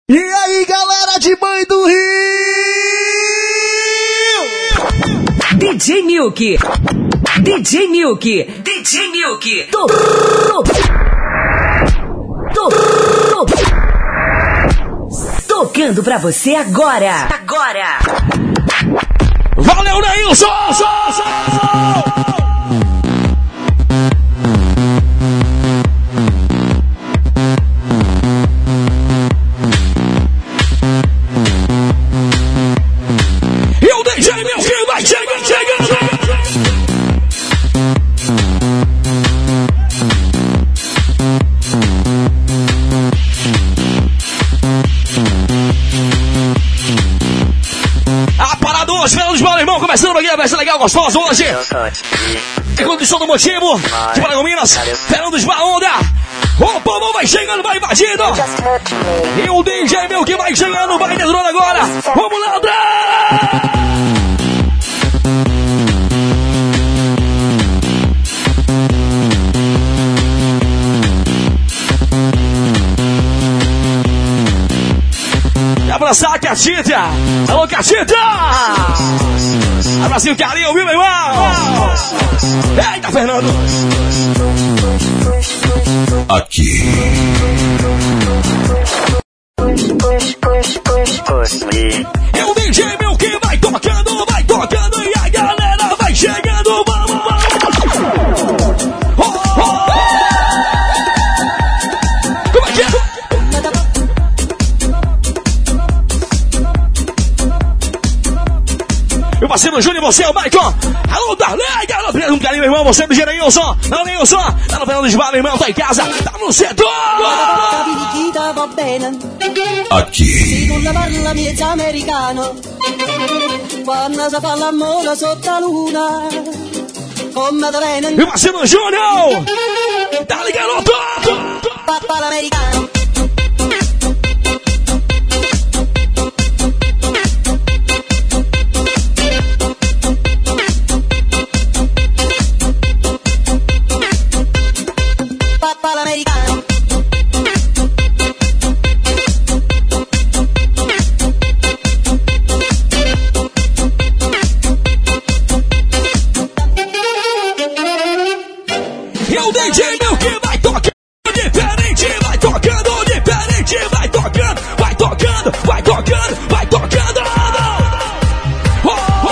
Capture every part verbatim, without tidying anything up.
E aí, galera de Banho do Rio! D J Milk! D J Milk! D J Milk! Tô, tô, tô, tô, tocando pra você agora! Agora! Valeu, Neilson! E o D J Milk vai chegando, chegando! A parada hoje, Fernando dos Balas, irmão, começando aqui, vai ser legal, gostoso hoje. É condição do motivo, de Paragominas, Fernando dos Balas, onda. O povo vai chegando, vai invadindo. E o D J Milk vai chegando, vai detonando agora. Vamos lá, André! Abraçar a Catita! Alô, Catita! Abracinho, carinho, viu, meu irmão? Eita, Fernando! Aqui. É o D J Milk vai tocando, vai tocando e a galera vai chegando, vamos, vamos! Oh, oh, oh. Como é que é? Meu parceiro Júnior, você é o Maicon. Alô, Darley, garoto, um carinho, meu irmão. Você é do Gereilson. Não, Neilson. Tá no Fernando dos Balas, meu irmão. Tá em casa, tá no setor. Aqui. Meu parceiro Júnior. Dale, garoto. E o D J Milk vai tocando diferente, vai tocando diferente, vai tocando, vai tocando, vai tocando, vai tocando. Oh, oh,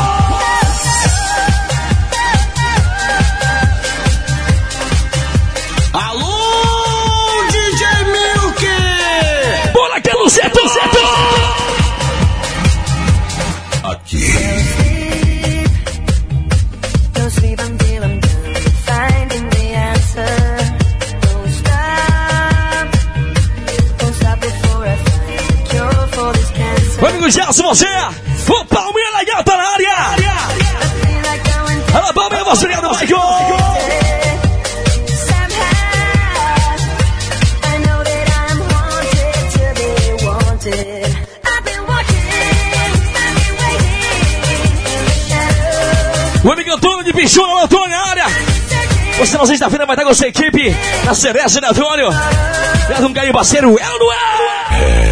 oh. Alô, D J Milk! Bora que é no setor, setor! Aqui. Meu amigo Gelson, você, o Palmeiras legal, tá na área. Alô, Palmeiras, você ligado, Michael. O amigo Antônio de Pichona, Antônio na área. Você na sexta-feira vai estar com a sua equipe na Celeste, né, Antônio? Dá um carinho, parceiro, é ou não é?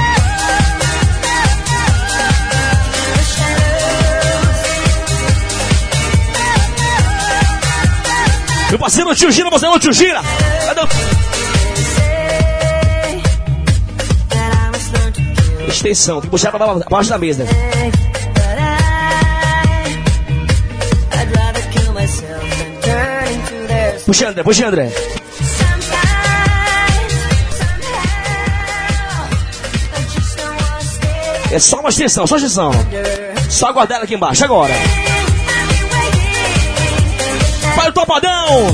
Meu parceiro Tio Gira, você não Tio Gira. Extensão, tem que puxar pra baixo da mesa. Puxa, André, puxa, André. É só uma extensão, só extensão. Só aguardar ela aqui embaixo, agora. Vai o topadão!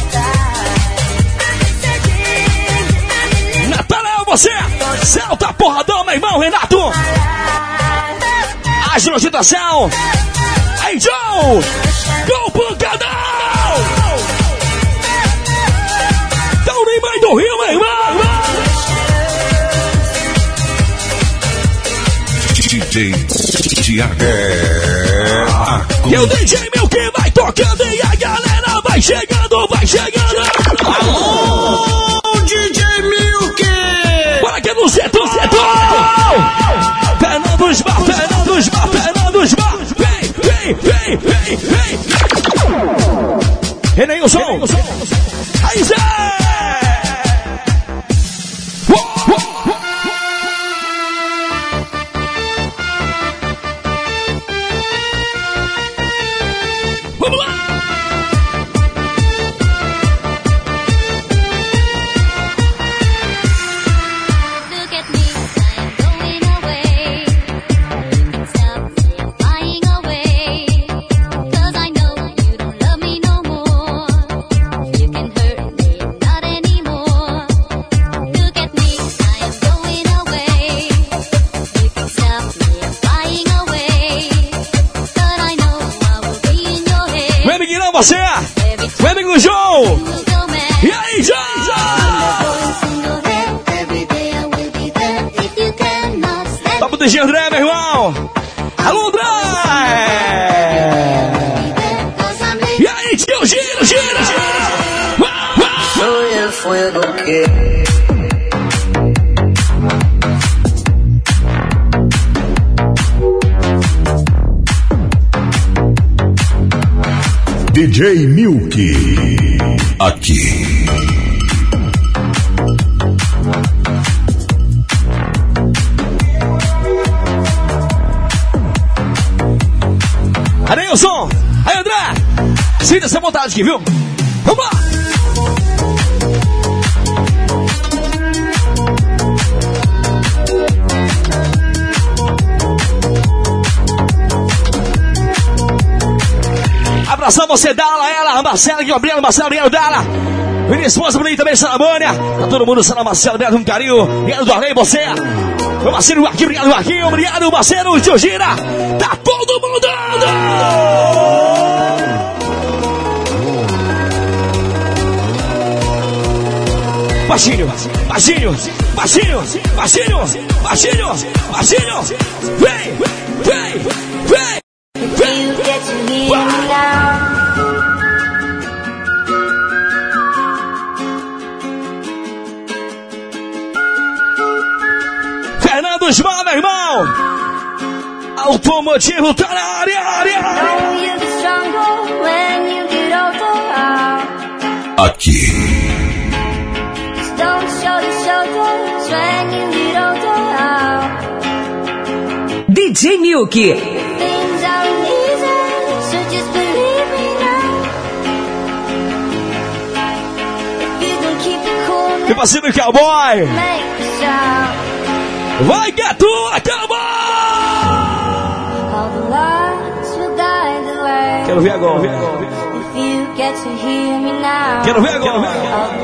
Nathanael, você! Salta porradão, meu irmão, Renato! Ágil agitação! Aí, Joe! Gol pancadão! Tá o Neymar do Rio, meu irmão! D J Thiago. É. E o D J Milk vai tocando e a galera vai chegando, vai chegando! Alô, D J Milk! Bora que no setor, setor! Adeilson. Aí, Zé! Vamos lá! Você, meu amigo João. E aí, João? Tá pro D J André, meu irmão. Alô, André. E aí, tio, gira, gira, gira. Soy el fuego que... D J Milk. Aqui. Adeilson. Aí, André. Sinta essa vontade aqui, viu? Vamos lá. Abração você, Dala, ela, a Marcela, Gabriela, Marcela, Gabriela, Dala. Minha esposa por aí também, Salamânia. Tá todo mundo, Sala Marcela, obrigado com carinho. Obrigado, Dornei, você. Meu parceiro aqui, obrigado, Marquinho. Obrigado, parceiro, tio Gira. Tá todo mundo dando. Baixinho, baixinho, baixinho, baixinho, baixinho, baixinho. Vem, vem, vem. Fernando Osmar, meu irmão. Automotivo tá na área, área. Aqui. D J Milk. Meu parceiro Cowboy. Vai que é tua, Cowboy! Quero ver agora, ver agora. Quero ver agora.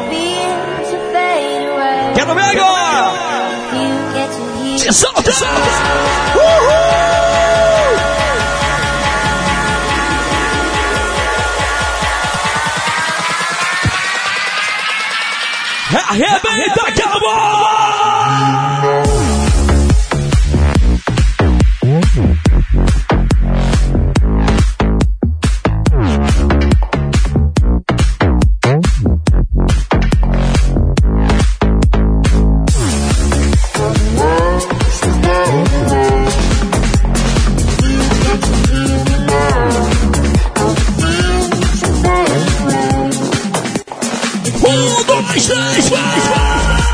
Quero ver agora. Se solta! Uhul! Arrebenta, Cowboy! Um, dois, três, vai, vai!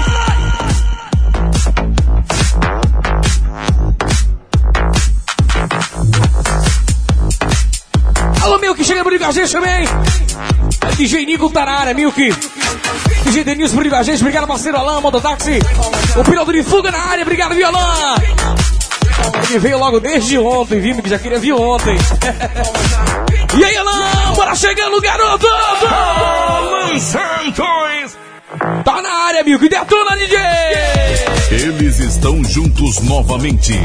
Alô, Milk, chega por com a gente também. D J Nico tá na área, Milk. D J Denilson por com a gente, obrigado, parceiro Alain, mototáxi. O piloto de fuga na área, obrigado, viu, Alain? Ele veio logo desde ontem, viu, que já queria vir ontem. E aí, Alain, bora chegando, garoto! Alan Santos! Tá na área, Milk, detona, D J! Eles estão juntos novamente.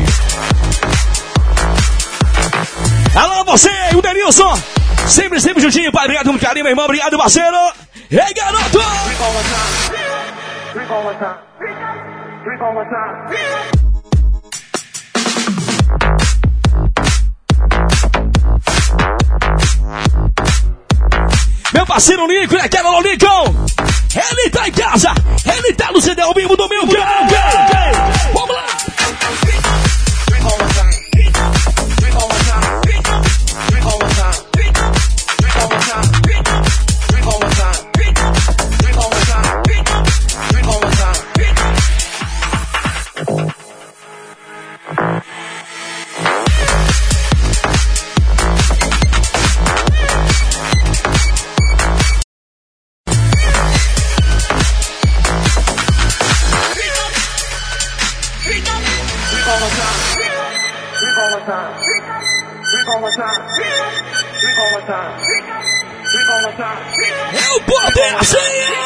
Alô, você, o Denilson! Sempre, sempre juntinho, pai. Obrigado pelo carinho, meu irmão. Obrigado, parceiro. E aí, garoto! Meu parceiro Nico, né? Quero o Lincoln. Ele tá em casa. Ele tá no C D ao vivo do meu canal. Vamos lá. É o poder assim!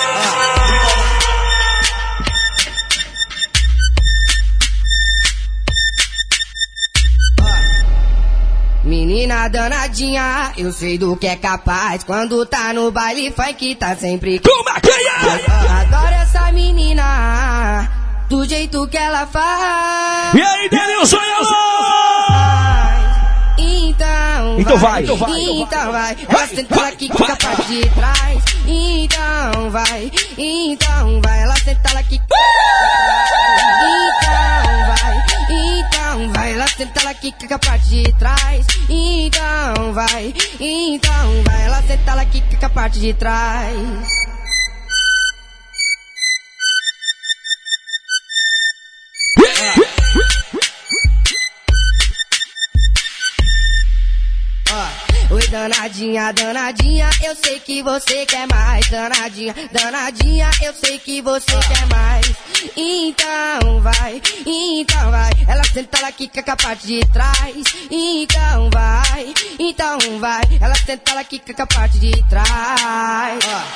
Menina danadinha, eu sei do que é capaz. Quando tá no baile funk, tá sempre... Como é que é? Adoro essa menina, do jeito que ela faz. E aí, Denilson, Então, então vai, vai, então vai, então vai. Ela senta lá que fica a parte de trás. Então vai, então vai. Ela senta lá que fica Então vai, então vai. Ela senta lá que fica a parte de trás. Então vai, então vai. Ela senta lá que fica a parte de trás. Oi, danadinha, danadinha, eu sei que você quer mais. Danadinha, danadinha, eu sei que você quer mais. Então vai, então vai. Ela senta lá que fica a parte de trás. Então vai, então vai. Ela senta lá que fica a parte de trás.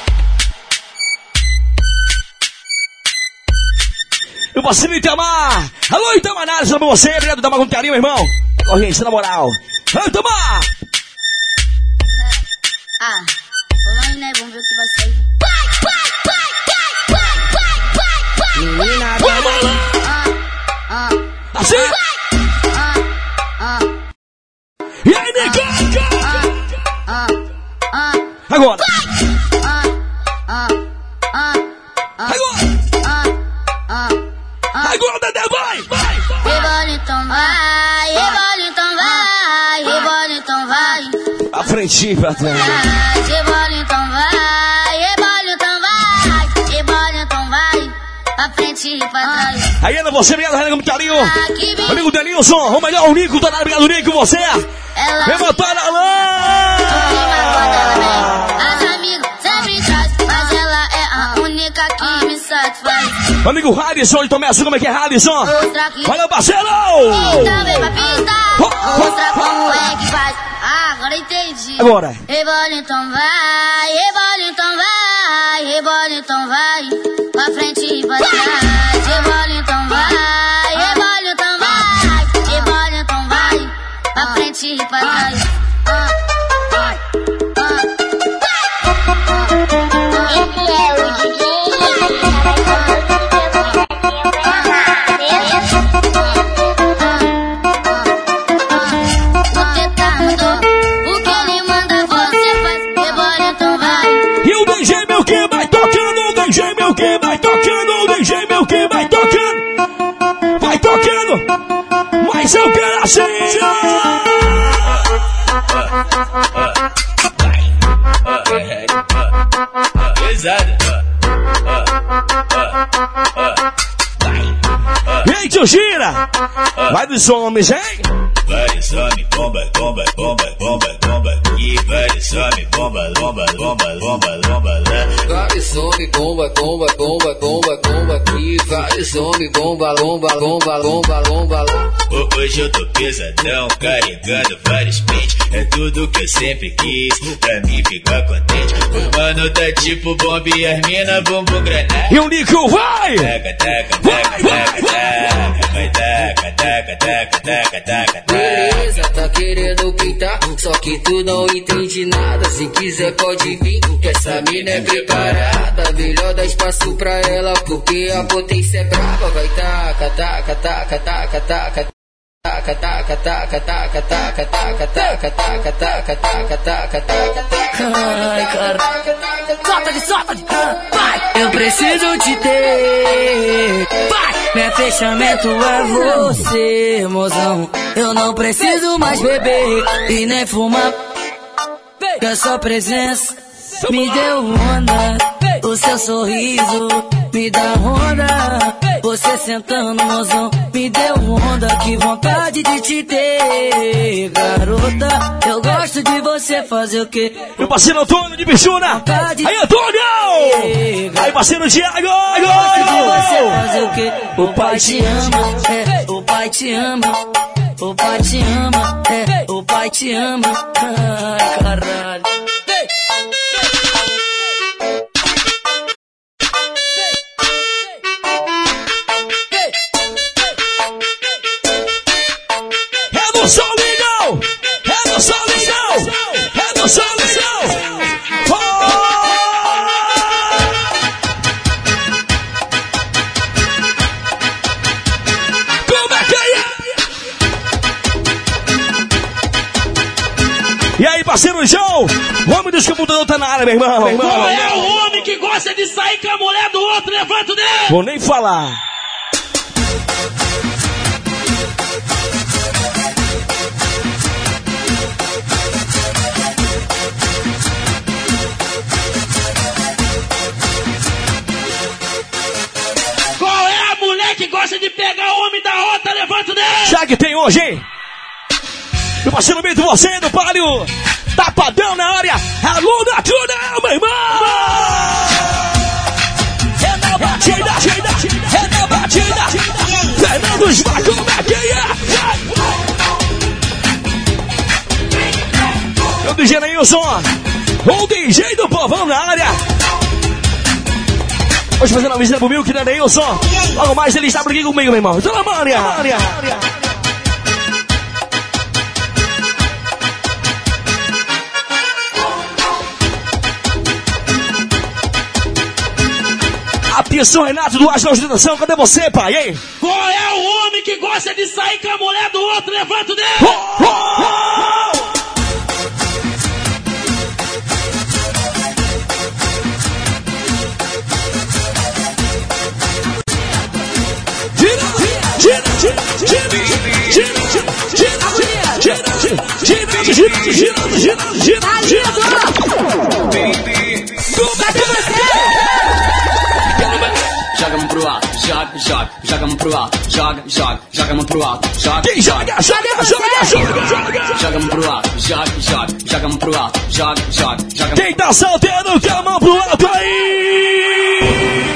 Eu vacilo Itamar! Alô, Itamar, nada pra você, obrigado, Itamar, com carinho, meu irmão. Corrente, na moral. Alô, Itamar! Ah, vamos aí, né? Vamos ver o que vai sair. Menina, danadinha. Ah, ah, assim! ah, ah, E aí, Nico? ah, ah, Agora! ah, ah, ah, Agora! ah, ah. Agora, Dedé, vai! Vai! Rebola então vai, rebola então vai, rebola então vai. A frente pra trás. Rebola então vai, rebola então vai, rebola então vai. Pra frente e pra trás. Aí, Ana, você, obrigado, Renan, com carinho. Aqui vem. Amigo Denilson, o melhor, o Nico, tá na obrigado, Nico, você. Ela Levantou na lã! As amigas sempre traz, mas ela é a única que me satisfaz. Amigo Radisson de Tomé, como é que é, Radisson? Mostra que Valeu, parceiro! então vem pra pista, mostra como é que faz. Ah, agora entendi. Agora. Rebola então vai, rebola então vai, rebola então vai. Pra frente e pra trás. Rebola então vai, rebola então vai, rebola então vai. Pra frente e pra trás. Ah, ah, ah. Esse é o D J. Você tá mudou, o que ele manda você faz. Rebola então vai. E o D J meu que vai tocando, o D J meu que vai tocando, o D J meu que vai tocando. Vai tocando, mas eu quero assim. Ei, tio Gira, vai dos homens, hein? Vai, some, bomba, bomba, bomba, bomba, bomba. E vai, some, bomba, bomba, bomba, bomba, bomba, lá. Vai, some, bomba, bomba, bomba, bomba, bomba. E vai, some, bomba, bomba, bomba, bomba, bomba, lá. Hoje eu tô pesadão, carregando vários pentes. É tudo que eu sempre quis, pra mim ficar contente. O mano tá tipo bomba e as mina bumbum granada. E o Nico vai! Taca, taca, taca, taca, taca. Vai, taca, taca, taca, taca, taca, taca. Beleza, tá querendo pintar, só que tu não entende nada. Se quiser pode vir, que essa mina é preparada. Melhor dar espaço pra ela, porque a potência é brava. Vai taca, taca, taca, taca, taca. Taca, taca, taca, taca, taca, taca, taca, taca, taca, taca, taca, taca. Ai, cara. Solta-te, solta-te. Vai. Eu preciso te ter. Vai. Meu fechamento é você, mozão. Eu não preciso mais beber e nem fumar. Que a sua presença me deu onda. O seu sorriso me dá onda. Você sentando, mozão, me deu onda. Que vontade de te ter, garota. Eu gosto de você fazer o quê? Meu parceiro Antônio de Bichuna. Aí, Antônio! Aí, parceiro Thiago! Eu gosto de você fazer o quê? O pai te ama, é, o pai pai te ama, o pai te ama, é, o pai te ama. Ai, caralho. É no São Legal! É no São Legal! É no São Legal! E aí, parceiro João, o homem dos computadores tá na área, meu irmão. Meu irmão. Qual é o homem que gosta de sair com a mulher do outro? Levanta o dedo! Vou nem falar. Qual é a mulher que gosta de pegar o homem da outra? Levanta o dedo! Já que tem hoje, hein? Meu parceiro meio de você, do Palio, Tapadão na área, alô da Tuna, meu irmão! É na batida, é na batida, Fernando Esmaga, como é que é? O D J Neilson, o D J do povão na área. Hoje fazendo uma visita pro Milk, né, Neilson? Logo mais ele está por aqui comigo, meu irmão. Dona Mânia! Atenção, Renato do Asa da Ostentação, cadê você, pai, hein? Qual é o homem que gosta de sair com a mulher do outro? Levanta o dedo! Oh, oh, oh! Gira, gira, gira, gira, gira, gira, gira, gira, gira, gira, gira, baby. Joga a mão pro alto, joga, joga, joga a mão pro alto, joga, joga, joga a mão pro alto, joga. Quem joga, joga, joga, joga, joga. Joga a mão pro alto, joga, joga, joga a mão pro alto, joga, joga, joga. Quem tá solteiro, com a mão pro alto aí!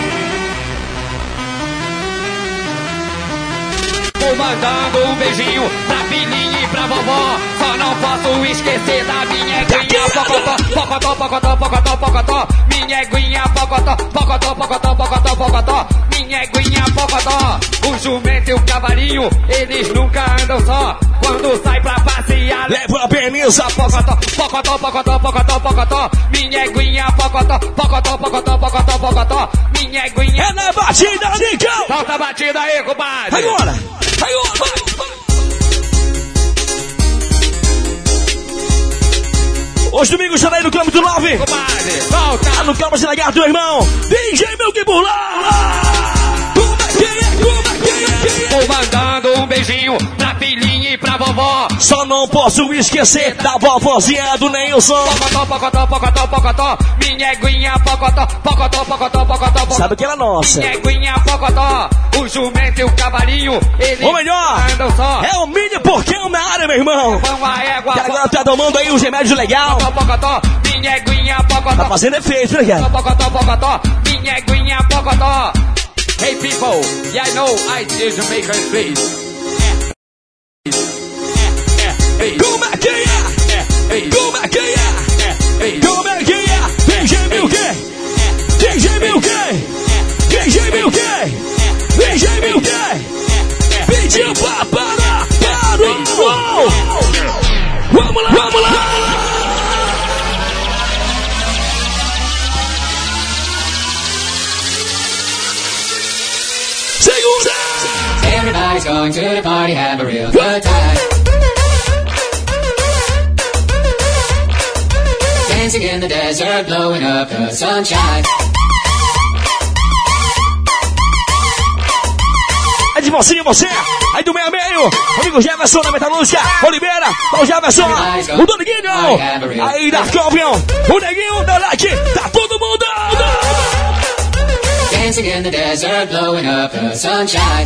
Vou mandando um beijinho pra filhinha e pra vovó. Só não posso esquecer da minha eguinha pocotó, pocotó, pocotó, pocotó, pocotó. Minha eguinha pocotó, pocotó, pocotó, pocotó, pocotó. Minha eguinha pocotó. O jumento e o cavalinho, eles nunca andam só. Quando sai pra passear, leva a Benissa, pocotó, pocotó, pocotó, pocotó, pocotó. Minha eguinha pocotó, pocotó, pocotó, pocotó, pocotó. Minha eguinha é na batida, Nicão. Solta a batida aí, compadre. Agora, agora, vai, vai. Hoje domingo estará aí no Campo do Nove. Compadre, volta. Tá no Campo de Lagarto, meu irmão. D J Milk por lá. Como é que é? Como é que é? Vou mandando um beijinho pra filhinha e pra vovó. Só não posso esquecer da vovozinha do Neilson. Pocotó, pocotó, pocotó, pocotó. Minha eguinha pocotó, pocotó, pocotó, pocotó, pocotó. Sabe que ela é nossa. Minha eguinha pocotó. O jumento e o cavalinho, eles ou melhor, andam só. É o milho porquinho na área, meu irmão. Vão a égua. Que agora tá tomando aí os remédios legal. Pocotó, pocotó. Minha eguinha pocotó. Tá fazendo efeito, né, cara? Pocotó, pocotó. Minha eguinha pocotó. Hey people, yeah, I know I did Jamaican please. Como é que é? Como é que é? Como é que é? D J Milk! D J Milk! D J Milk! D J Milk! Pediu pra parar! Parou! Vamos lá, vamos lá! Segunda! Everybody's going to the party, have a real good time. Dancing in the desert, blowing up the sunshine. É de você e você, aí do meio a meio, amigo Jefferson da Metalúrgica, Oliveira, o Jefferson, o Doneguinho, aí da Covion, o Neguinho da Like, tá todo mundo! Dancing in the desert, blowing up the sunshine.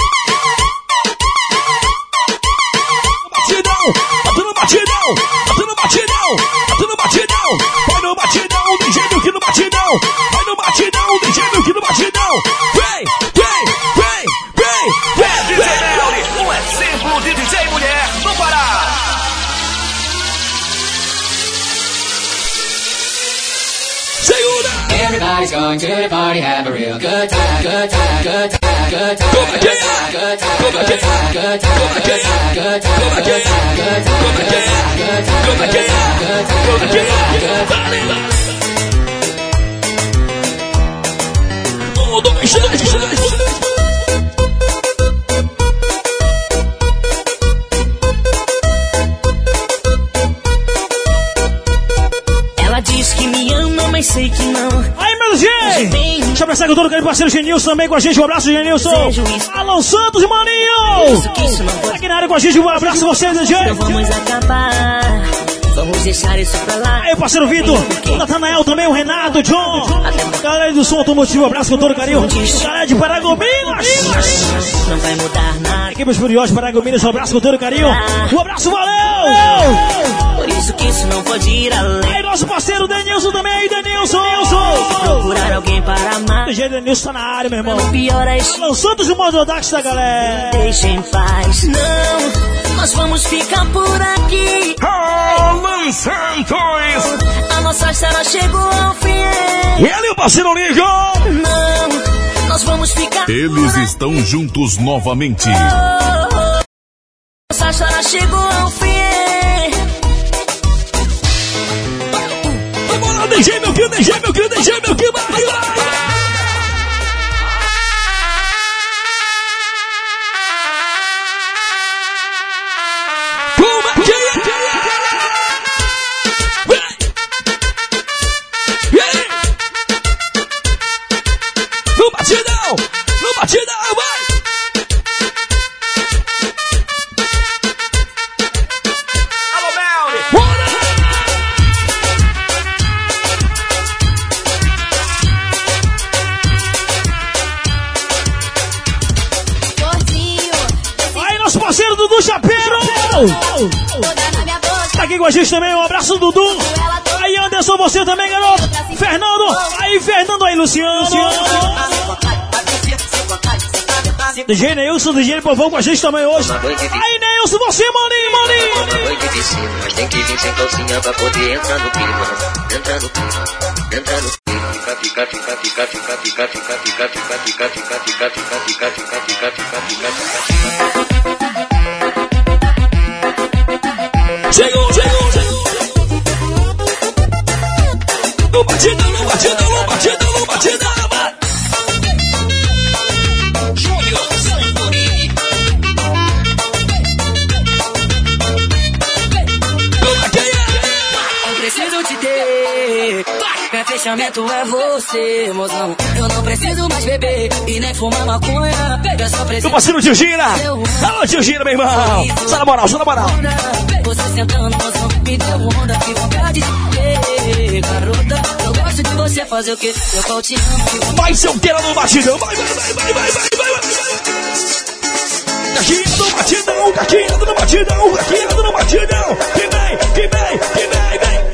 Batidão, batendo batidão, batendo Everybody's going to the party, have a real good time, good time, good time, good time, good time, good time, good time, good time, good time, good time, good time, good time, good time, good time, good time. Um, dois, três, três. Ela diz que me ama, mas sei que não. Aí, meu G! Deixa eu abraçar com todo o parceiro Genilson também com a gente. Um abraço, Genilson. Alô Santos, maninho! Aqui na área com a gente. Um abraço a vocês, G. Então vamos acabar. Vamos deixar isso pra lá. Aí, parceiro Vitor, o Natanael também, o Renato, o John. Galera do som automotivo, abraço com todo carinho. Galera de Paragominas. Não vai mudar nada. Equipe Furiosos, Paragominas, um abraço com todo carinho. Um abraço, valeu! Por isso que isso não pode ir além. Aí, nosso parceiro Denilson também, aí, Denilson. Denilson. Procurar alguém para amar. O jeito Denilson tá na área, meu irmão. Pior é isso. Alô, Santos e o Mododax da galera. Deixa em paz. Não, nós vamos ficar por aqui. Alan Santos. A nossa história chegou ao fim. E ele, o parceiro Ligo. Não, nós vamos ficar. Eles estão juntos novamente. Oh, oh, nossa história chegou ao fim. Vamos lá, D J, meu filho, D J, meu filho, D J, meu filho, vai, vai. No batidão, no batidão, vai! Alô, Melly! Bora! Aí, nosso parceiro Dudu Chapeiro! Tá aqui com a gente também, um abraço, Dudu! Aí, Anderson, você também, garoto! Fernando! Aí, Fernando, aí, Luciano! D J Neilson, D J Povão com a gente também hoje. Aí, Neilson, você, maninho, maninho! Uma noite de piscina, mas tem que vir sem calcinha pra poder entrar no clima. Entrar no clima, entrar no clima. Fica, fica, fica, fica, fica, fica, fica, fica, fica, fica, fica, fica, fica, fica, fica, fica, fica, fica. Chegou, chegou, chegou! No batidão, no batidão, no batidão, no batidão, vai! Júnior Santorini. Não preciso te ter. Meu fechamento é você, mozão. Eu não preciso mais beber e nem fumar maconha. Eu só preciso. Meu parceiro Tio Gira! Alô, Tio Gira, meu irmão! Só na moral, só na moral! Você sentando, mozão, me deu onda, que vontade de ter, garota. Eu gosto de você fazer o que? Eu tô te amo. Vai, seu queira no batidão! Vai, vai, vai, vai, vai, vai, vai, vai! Caquinha no batidão, caquinha no batidão, caquinha no batidão! Que vem, que vem, que vem, vem!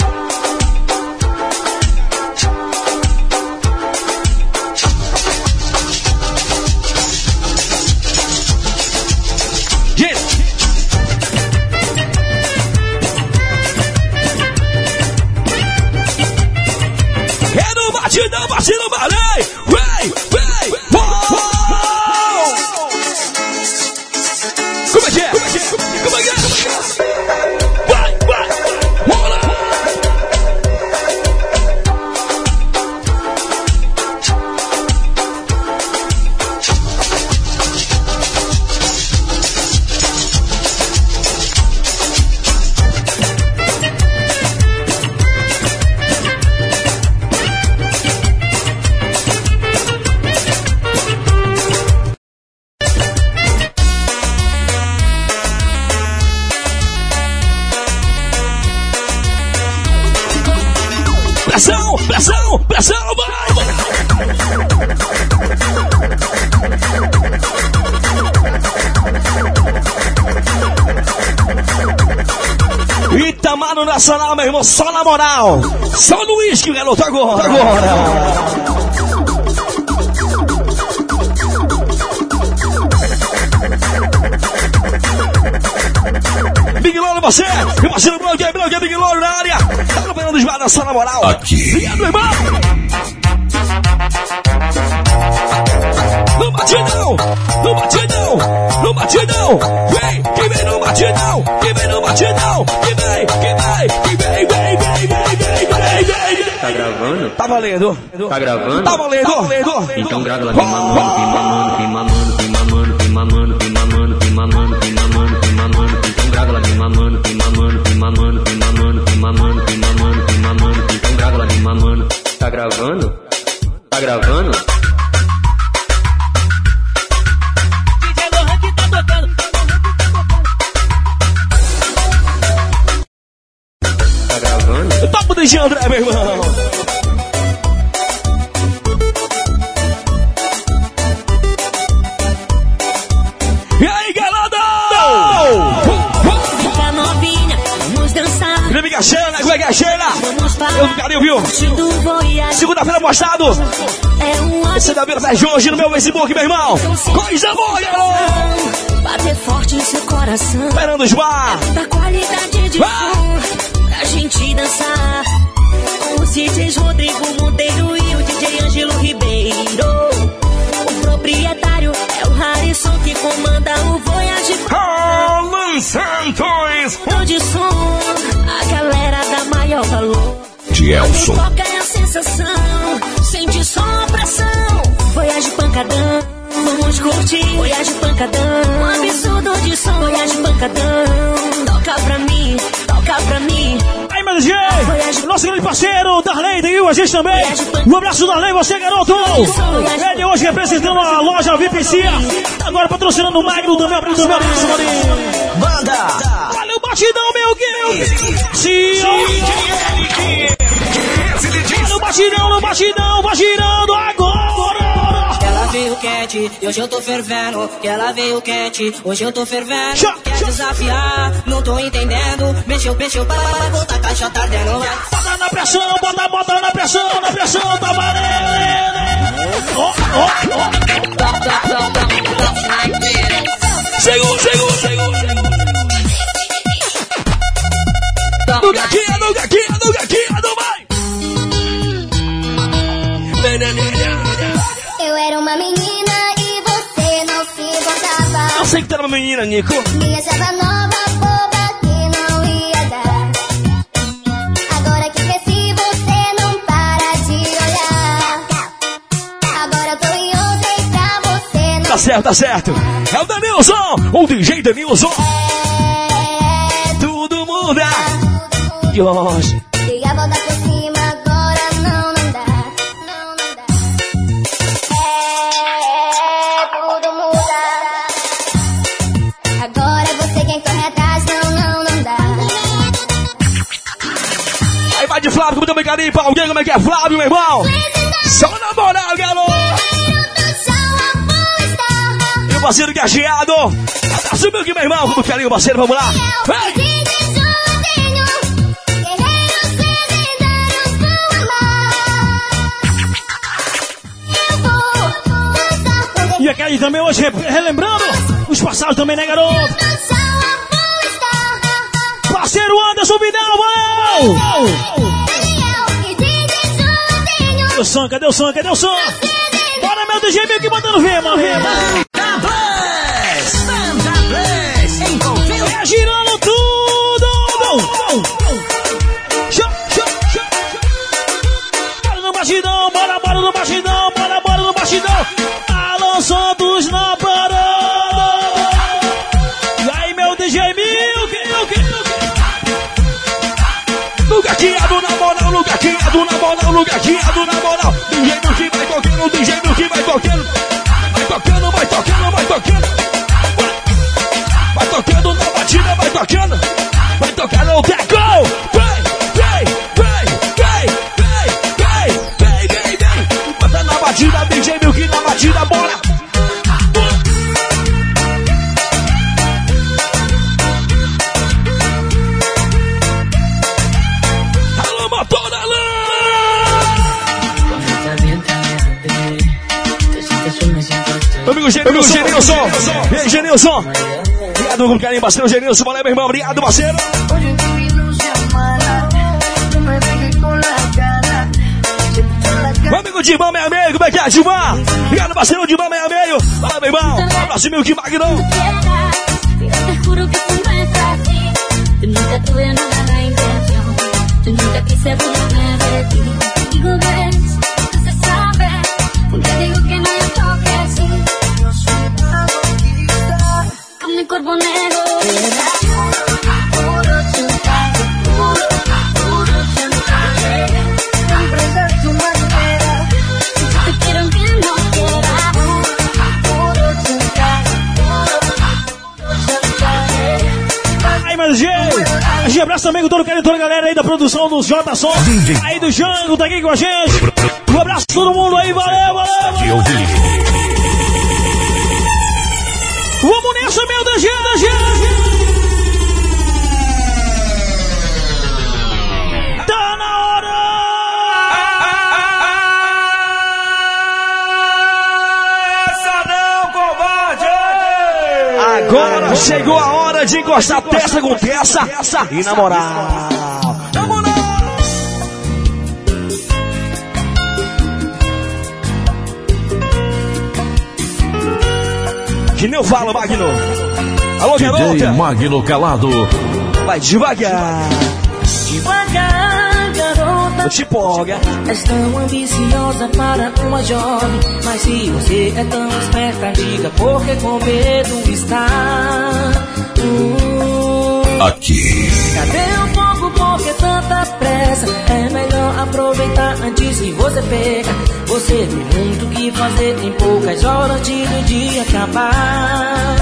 Batidão, batidão, valei! Vem, vem! Uou! Como é que é? Como é que é? Como é que é? Vai, vai! Rola! Pressão, pressão, pressão, vai! Itamar no Nacional, meu irmão, só na moral. Só no uísque, garoto, agora. Agora. Big Lolo, você, meu parceiro Blanque, Blanque, Big Lolo na área. Tá acompanhando os balas só na moral. Aqui. Obrigado, irmão. batidão, no batidão, no batidão. Vem, que vem no batidão, que vem no batidão. Que vem, que vem, que vem, vem, vem, vem, vem, vem, vem. Tá gravando? Tá valendo. Tá gravando? Tá valendo. Tá valendo. Então grava lá, vem mamando, vem mamando, vem mamando, vem mamando, vem mamando, vem mamando, vem mamando, vem mamando. Então grava lá, vem mamando, vem mamando, vem mamando, vem mamando, vem mamando, vem mamando, vem mamando. Então grava lá, vem mamando. Tá gravando? Tá gravando? D J Lohan que tá tocando. Tá gravando? Papo de André, meu irmão. E aí, galera? Fica novinha, vamos dançar. Minha amiga Sheila, como é que é Sheila? Eu do carinho, viu? Segunda-feira postado. É uma Segunda-feira faz hoje no meu Facebook, meu irmão. Coisa boa, galera. bater forte em seu coração. Esperando os bar. Da qualidade de som pra gente dançar. Com os D Js Rodrigo Monteiro e o D J Ângelo Ribeiro. O proprietário é o Harrison que comanda o Voyage. Alan Santos. De som, a galera dá maior valor. Gelson. Toca é a sensação, sente só a pressão. Voyage pancadão, vamos curtir. Voyage pancadão, um absurdo de som. Voyage pancadão, toca pra mim, toca pra mim. Aí, meu D J, nosso grande parceiro, Darley, tem eu, a gente também. Um abraço, Darley, você, garoto. Ele hoje representando a loja V P C. Agora patrocinando o Magno do meu abraço, do meu abraço, Banda. Olha o batidão, meu Deus. Sim, olha o batidão, no batidão, vai girando agora. Ela veio quente, e hoje eu tô fervendo. Que ela veio quente, hoje eu tô fervendo. Quer desafiar, não tô entendendo. Mexeu, mexeu, para, para, volta, a caixa tá ardendo. Bota na pressão, bota, bota na pressão, na pressão, tá valendo. Oh, oh, oh. Chegou, chegou, chegou, chegou. No gatinho, no gatinho, no gatinho, vai. Eu era uma menina e você não se importava. Eu sei que tu era uma menina, Nico. Me achava nova, boba, que não ia dar. Agora que cresci, você não para de olhar. Agora eu tô em outra e pra você não. Tá certo, tá certo. É o Danilson, o D J Danilson. É, tudo muda. De longe. Liga a volta por cima, agora não, não dá. Não, não dá. É, tudo muda. Agora é você quem corre atrás, não, não, não dá. Aí vai de Flávio, com muito carinho pra alguém, como é que é Flávio, meu irmão? Só na moral, garoto. Meu parceiro gacheado. Abraço meu aqui, meu irmão, com muito carinho, parceiro, vamos lá. Vem. E aqui aí também hoje, relembrando os passados também, né, garoto? Parceiro Anderson Vidal, valeu! Cadê o som, cadê o som, cadê o som? Bora, meu D J, meio que mandando ver, mano, ver, mano. É girando tudo! Show, show, show. Bora no batidão, bora, bora no batidão, bora, bora no batidão. Santos na parada. E aí, meu D J Milk, Milk, Milk. No gatinhado na moral, no gatinhado na moral, no gatinhado na moral. D J Milk vai tocando, D J Milk vai tocando. Vai tocando, vai tocando, vai tocando. Vai tocando na batida, vai tocando. Vai tocando o teco. Vem, vem, vem, vem, vem, vem, vem, vem. Bota na batida, D J Milk na batida, bora. Amigo Genilson, e aí, Genilson? Obrigado com carinho, parceiro Genilson. Valeu, meu irmão. Obrigado, parceiro. Meu amigo de irmão, meu amigo, como é que é, Dilmar? Obrigado, parceiro Dilmar meia meio. Fala, meu irmão. Abraço, meu que Magnão. Te juro que tú no es así. Tú nunca tuve nada la intención. Yo nunca quise burlarme de ti. Digo, ves, tú se sabe. Porque digo que no hay otro que así. Yo soy una loquita. Con mi cuerpo negro. Puro chantaje, puro, puro chantaje. Siempre de tu manera. Yo te quiero aunque no quiera. Puro chantaje, puro chantaje. Aí, mas G, a gente abraça também com todo o carinho, toda a galera aí da produção dos J Som, aí do Jango, tá aqui com a gente. Um abraço a todo mundo aí, valeu, valeu, valeu. Vamos nessa, meu da G, da G, da G. Tá na hora! Essa não, covarde! Agora chegou a hora de encostar testa com testa e namorar. Namorar! Que nem eu falo, Magno. Alô, D J garota. Magno Calado. Vai devagar. Devagar, garota. Eu te empolga. És tão ambiciosa para uma jovem. Mas se você é tão esperta, diga por que com medo está. Uh, Aqui. Cadê o fogo? Por que tanta pressa? É melhor aproveitar antes que você perca. Você tem muito o que fazer em poucas horas antes do dia acabar.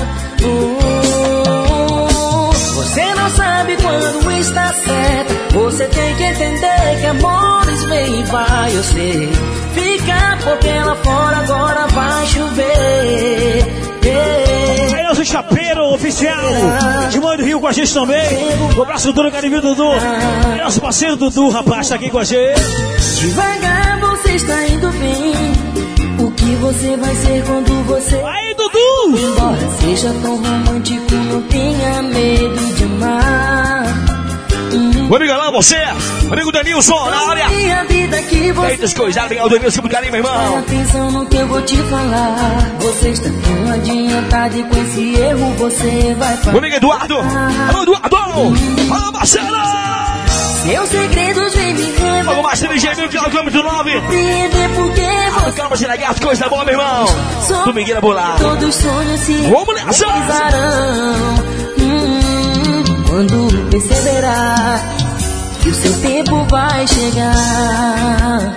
Uh, Você não sabe quando está certa. Você tem que entender que amores vem e vai. Eu sei, fica porque lá fora agora vai chover. Yeah. Aí, nosso chapeiro oficial de Mãe do Rio com a gente também. Um abraço do Carimiro Dudu. É nosso parceiro Dudu, rapaz, tá aqui com a gente. Devagar você está indo bem. O que você vai ser quando você... Aí, Dudu! Embora seja tão romântico, não tenha medo de amar. Hum. Vou me enganar você, amigo Denilson, na área. Minha vida que você... Eita, coisas, legal, Denilson, muito carinho, meu irmão. Presta atenção no que eu vou te falar. Você está tão adiantado e com esse erro você vai falar. Meu amigo Eduardo. Alô, Eduardo. Alô, Marcelo. Seus segredos vêm me revelar. Logo mais três G mil, quilômetro nove. Compreender porque você... Calma, Giragato, coisa boa, meu irmão. Domingueira Bolar. Todos sonhos se Vamos nessa. realizarão. Hum, quando perceberá que o seu tempo vai chegar.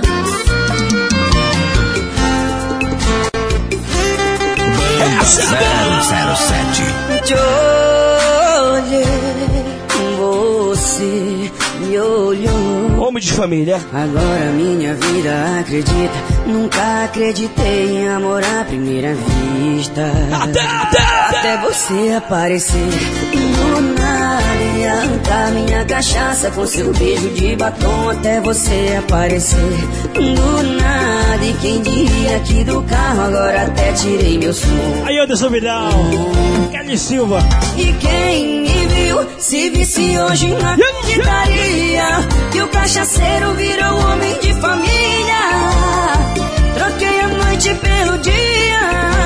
zero zero sete. Te olhei, você me olhou. Homem de família. Agora minha vida acredita. Nunca acreditei em amor à primeira vista. Até, até, até. Até você aparecer do nada e arrancar minha cachaça com seu beijo de batom. Até você aparecer do nada. E quem diria que do carro agora até tirei meu som. Aí, Anderson Vidal. Kelly Silva. E quem me viu se visse hoje não acreditaria que o cachaceiro virou homem de família. Troquei a noite pelo dia.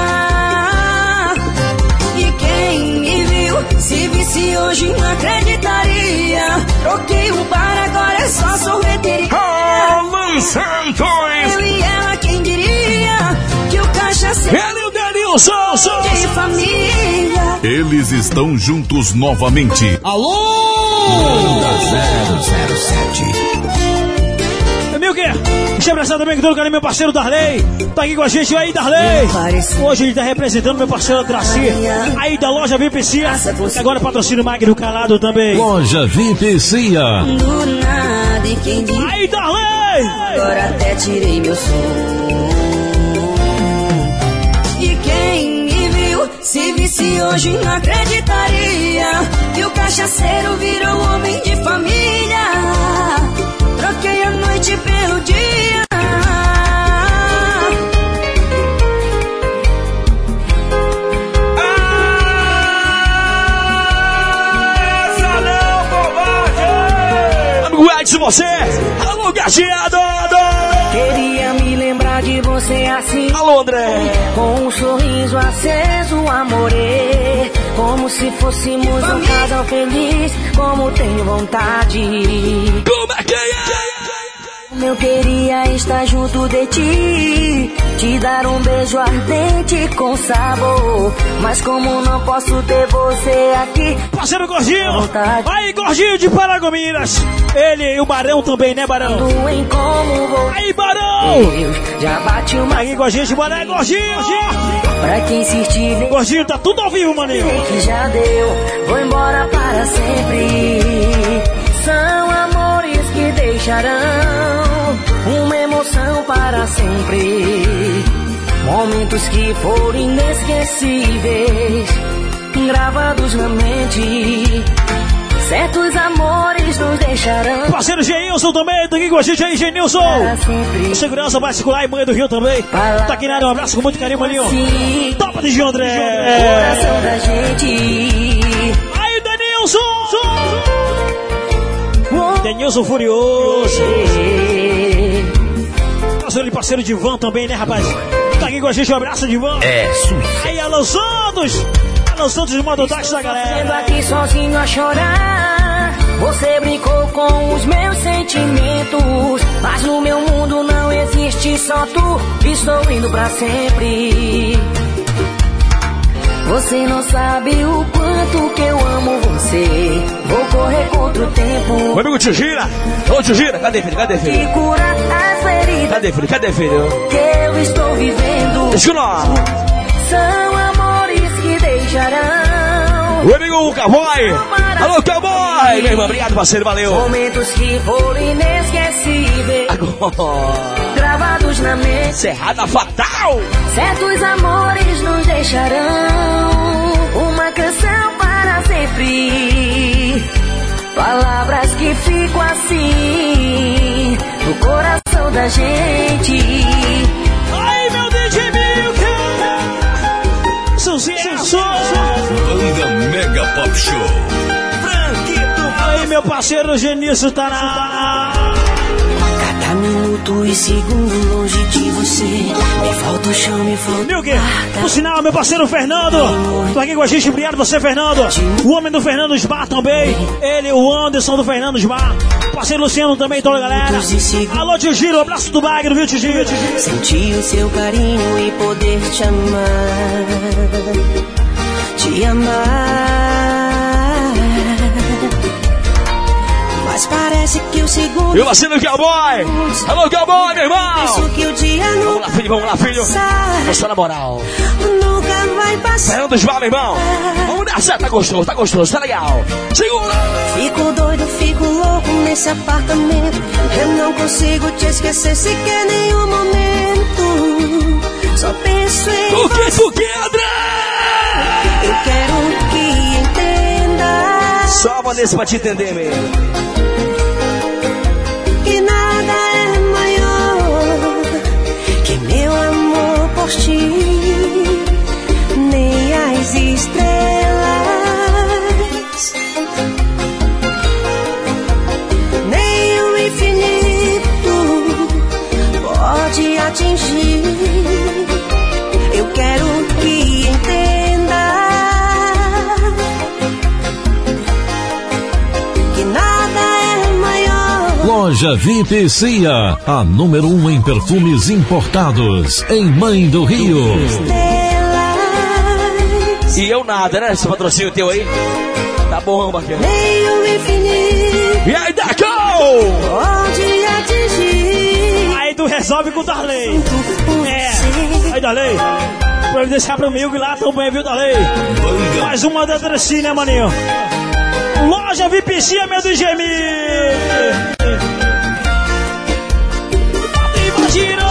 E quem me viu se visse hoje não acreditaria. Troquei o bar, agora é só sorveteria. Alan Santos. Eu e ela, quem diria que o cachaceiro Ele e o Denilson de família. Eles estão juntos novamente. Alô! zero zero sete. Meu que? Deixa eu abraçar também com todo carinho meu parceiro Darley. Tá aqui com a gente aí, Darley. Hoje ele tá representando meu parceiro Traci. Aí da loja V I P Cia. Que agora patrocina o Magno Calado também. Loja V I P Cia. Do nada e quem diria. Aí, Darley! Agora até tirei meu som. E quem me viu se visse hoje não acreditaria que o cachaceiro virou homem de família. Troquei a noite pelo dia. Essa não, covarde! Amigo Edson, você! Alô, gatinhado! Queria me lembrar de você assim. Alô, André. Com um sorriso aceso, amore. Como se fôssemos um casal feliz. Como tenho vontade. Como é que é? Eu queria estar junto de ti, te dar um beijo ardente com sabor. Mas como não posso ter você aqui. Parceiro Gordinho. Aí, Gordinho de Paragominas. Ele e o Barão também, né, Barão? Em como vou... Aí, Barão. Deus, já bate uma... Aí, Gordinho de Barão. Gordinho. Pra quem insistir... Gordinho, tá tudo ao vivo, maninho. Que já deu, vou embora para sempre. São amores que deixarão uma emoção para sempre. Momentos que foram inesquecíveis, gravados na mente. Certos amores nos deixarão. Parceiro Genilson também, tá aqui com a gente aí, Genilson. Segurança particular e mãe do Rio também. Tá aqui na área, um abraço com muito carinho, maninho. Topa de João André. Coração da gente. Aí, Denilson. Denilson Furioso. Nosso parceiro de Van também, né, rapaz? Tá aqui com a gente, um abraço de Van. É, sucesso. Aí, Alô Santos. Alô Santos de modo táxi da galera. Aqui sozinho a chorar. Você brincou com os meus sentimentos. Mas no meu mundo não existe só tu. Estou indo pra sempre. Você não sabe o quanto que eu amo você. Vou correr contra o tempo. Meu amigo Tio Gira. Ô Tio Gira, cadê filho? Cadê filho? E cura as feridas. Cadê filho? Cadê filho? Que eu estou vivendo. Deixa eu lá. São amores que deixarão. O amigo Cowboy. Alô Cowboy. Meu irmão, obrigado parceiro, valeu. Momentos que foram inesquecíveis. Agora. Gravados na mente. Serrada Fatal. Certos amores nos deixarão uma canção para sempre. Palavras que ficam assim no coração da gente. Ai, meu D J Milka. Sucesso. Banda Mega Pop Show. Franquito. Aí, meu parceiro Genício tá na... Cada minuto e segundo longe de você. Me falta o chão, me falta... Milk, por sinal, meu parceiro Fernando. Tô aqui com a gente, obrigado você, Fernando. O homem do Fernando Sbar também. Ele, o Anderson do Fernando Sbar. Parceiro Luciano também, toda a galera. Alô, Tio Giro, um abraço do Bagre, viu, Tio Giro? Sentir o seu carinho e poder te amar. Te amar. Mas parece que o segundo... Meu parceiro Cowboy. Alô, Cowboy, meu irmão. Que o dia vamos lá, filho, vamos lá, filho. Gostou na moral. Nunca vai passar. Fernando Sbar, meu irmão. Vamos nessa, tá gostoso, tá gostoso, tá legal. Segura. Fico doido, fico louco nesse apartamento. Eu não consigo te esquecer sequer nenhum momento. Só penso em por que, você. por que, André? Eu quero que entenda. Só a Vanessa pra te entender mesmo. Que nada é maior que meu amor por ti. Nem as estrelas, nem o infinito pode atingir. Eu quero que entenda que nada é maior. Loja V I P C I A, a número um em perfumes importados, em Mãe do Rio. E eu nada, né? Esse patrocínio teu aí. Tá bom, Marquinhos. Nem o infinito e aí, Daco! pode atingir. Aí tu resolve com o Darley. É. Aí, Darley. Providenciar pro Milk lá também, viu, Darley? Mais uma da Dressi, né, maninho? Loja V I P C I A, meu D J Milk. Imagina!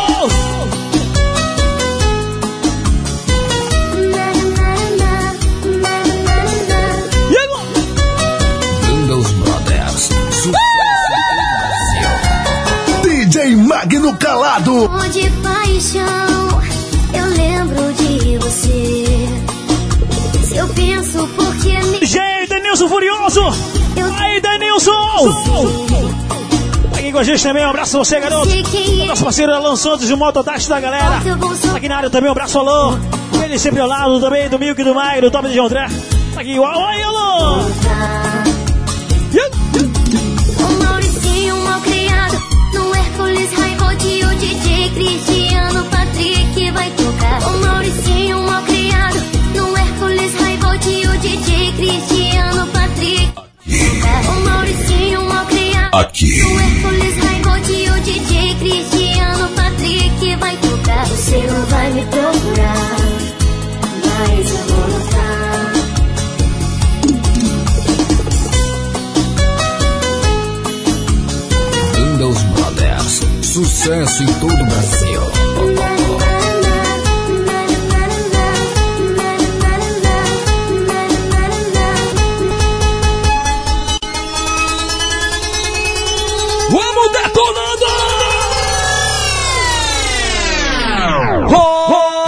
D J Magno Calado. De paixão, eu lembro de você. Se eu penso porque me... Gente, Denilson Furioso. Eu... Aí, Denilson. Aqui com a a gente também, um abraço a você, garoto. Nosso parceiro Alan Santos, o Mototáxi da galera. Tá aqui na área também, um abraço, Alô. Ele sempre ao lado também, do Milk e do Maio, do Top de João André. Tá aqui, oi, Alô. O Mauricinho mal criado, no Hércules Raivold e o D J Cristiano Patrick vai tocar. O Mauricinho mal criado, no Hércules Raivold e o D J Cristiano Patrick. O Mauricinho mal criado, aqui. No Hércules Raivold e o D J Cristiano Patrick vai tocar. Você não vai me procurar, mas eu vou notar. Windows Brothers, sucesso em todo o Brasil. Vamos detonando! Oh, oh.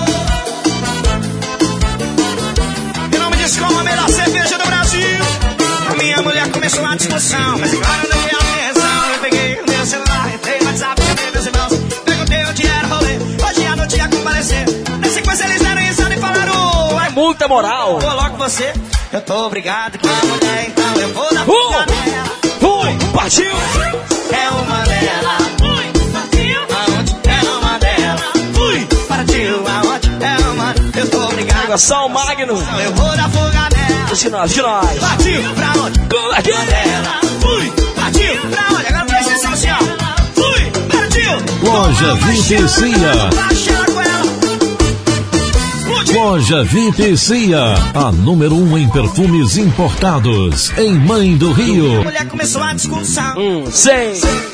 Eu não me diz como a melhor cerveja do Brasil. A minha mulher começou a discussão, mas agora eu dei atenção. Eu peguei o meu celular, entrei no WhatsApp, chamei meus irmãos, perguntei onde era o rolê. Hoje à noite ia comparecer. Na sequência eles deram risada e falaram: é muita moral. Coloco você, eu tô obrigado com a mulher, então eu vou dar fuga nela. Fui, partiu. É uma dela. Fui, partiu. Aonde? É uma dela. Fui, partiu. Aonde? É uma. Eu tô obrigado. Só o Magno. Eu vou dar fuga nela. De nós, de nós. Partiu pra onde? Aqui. Dela. Fui, partiu. Pra onde? Agora presta atenção, senhor. Fui, partiu. Loja V I P Cia. Loja V I P Cia, a número um em perfumes importados, em Mãe do Rio. A mulher começou a discussão. Hum, sei.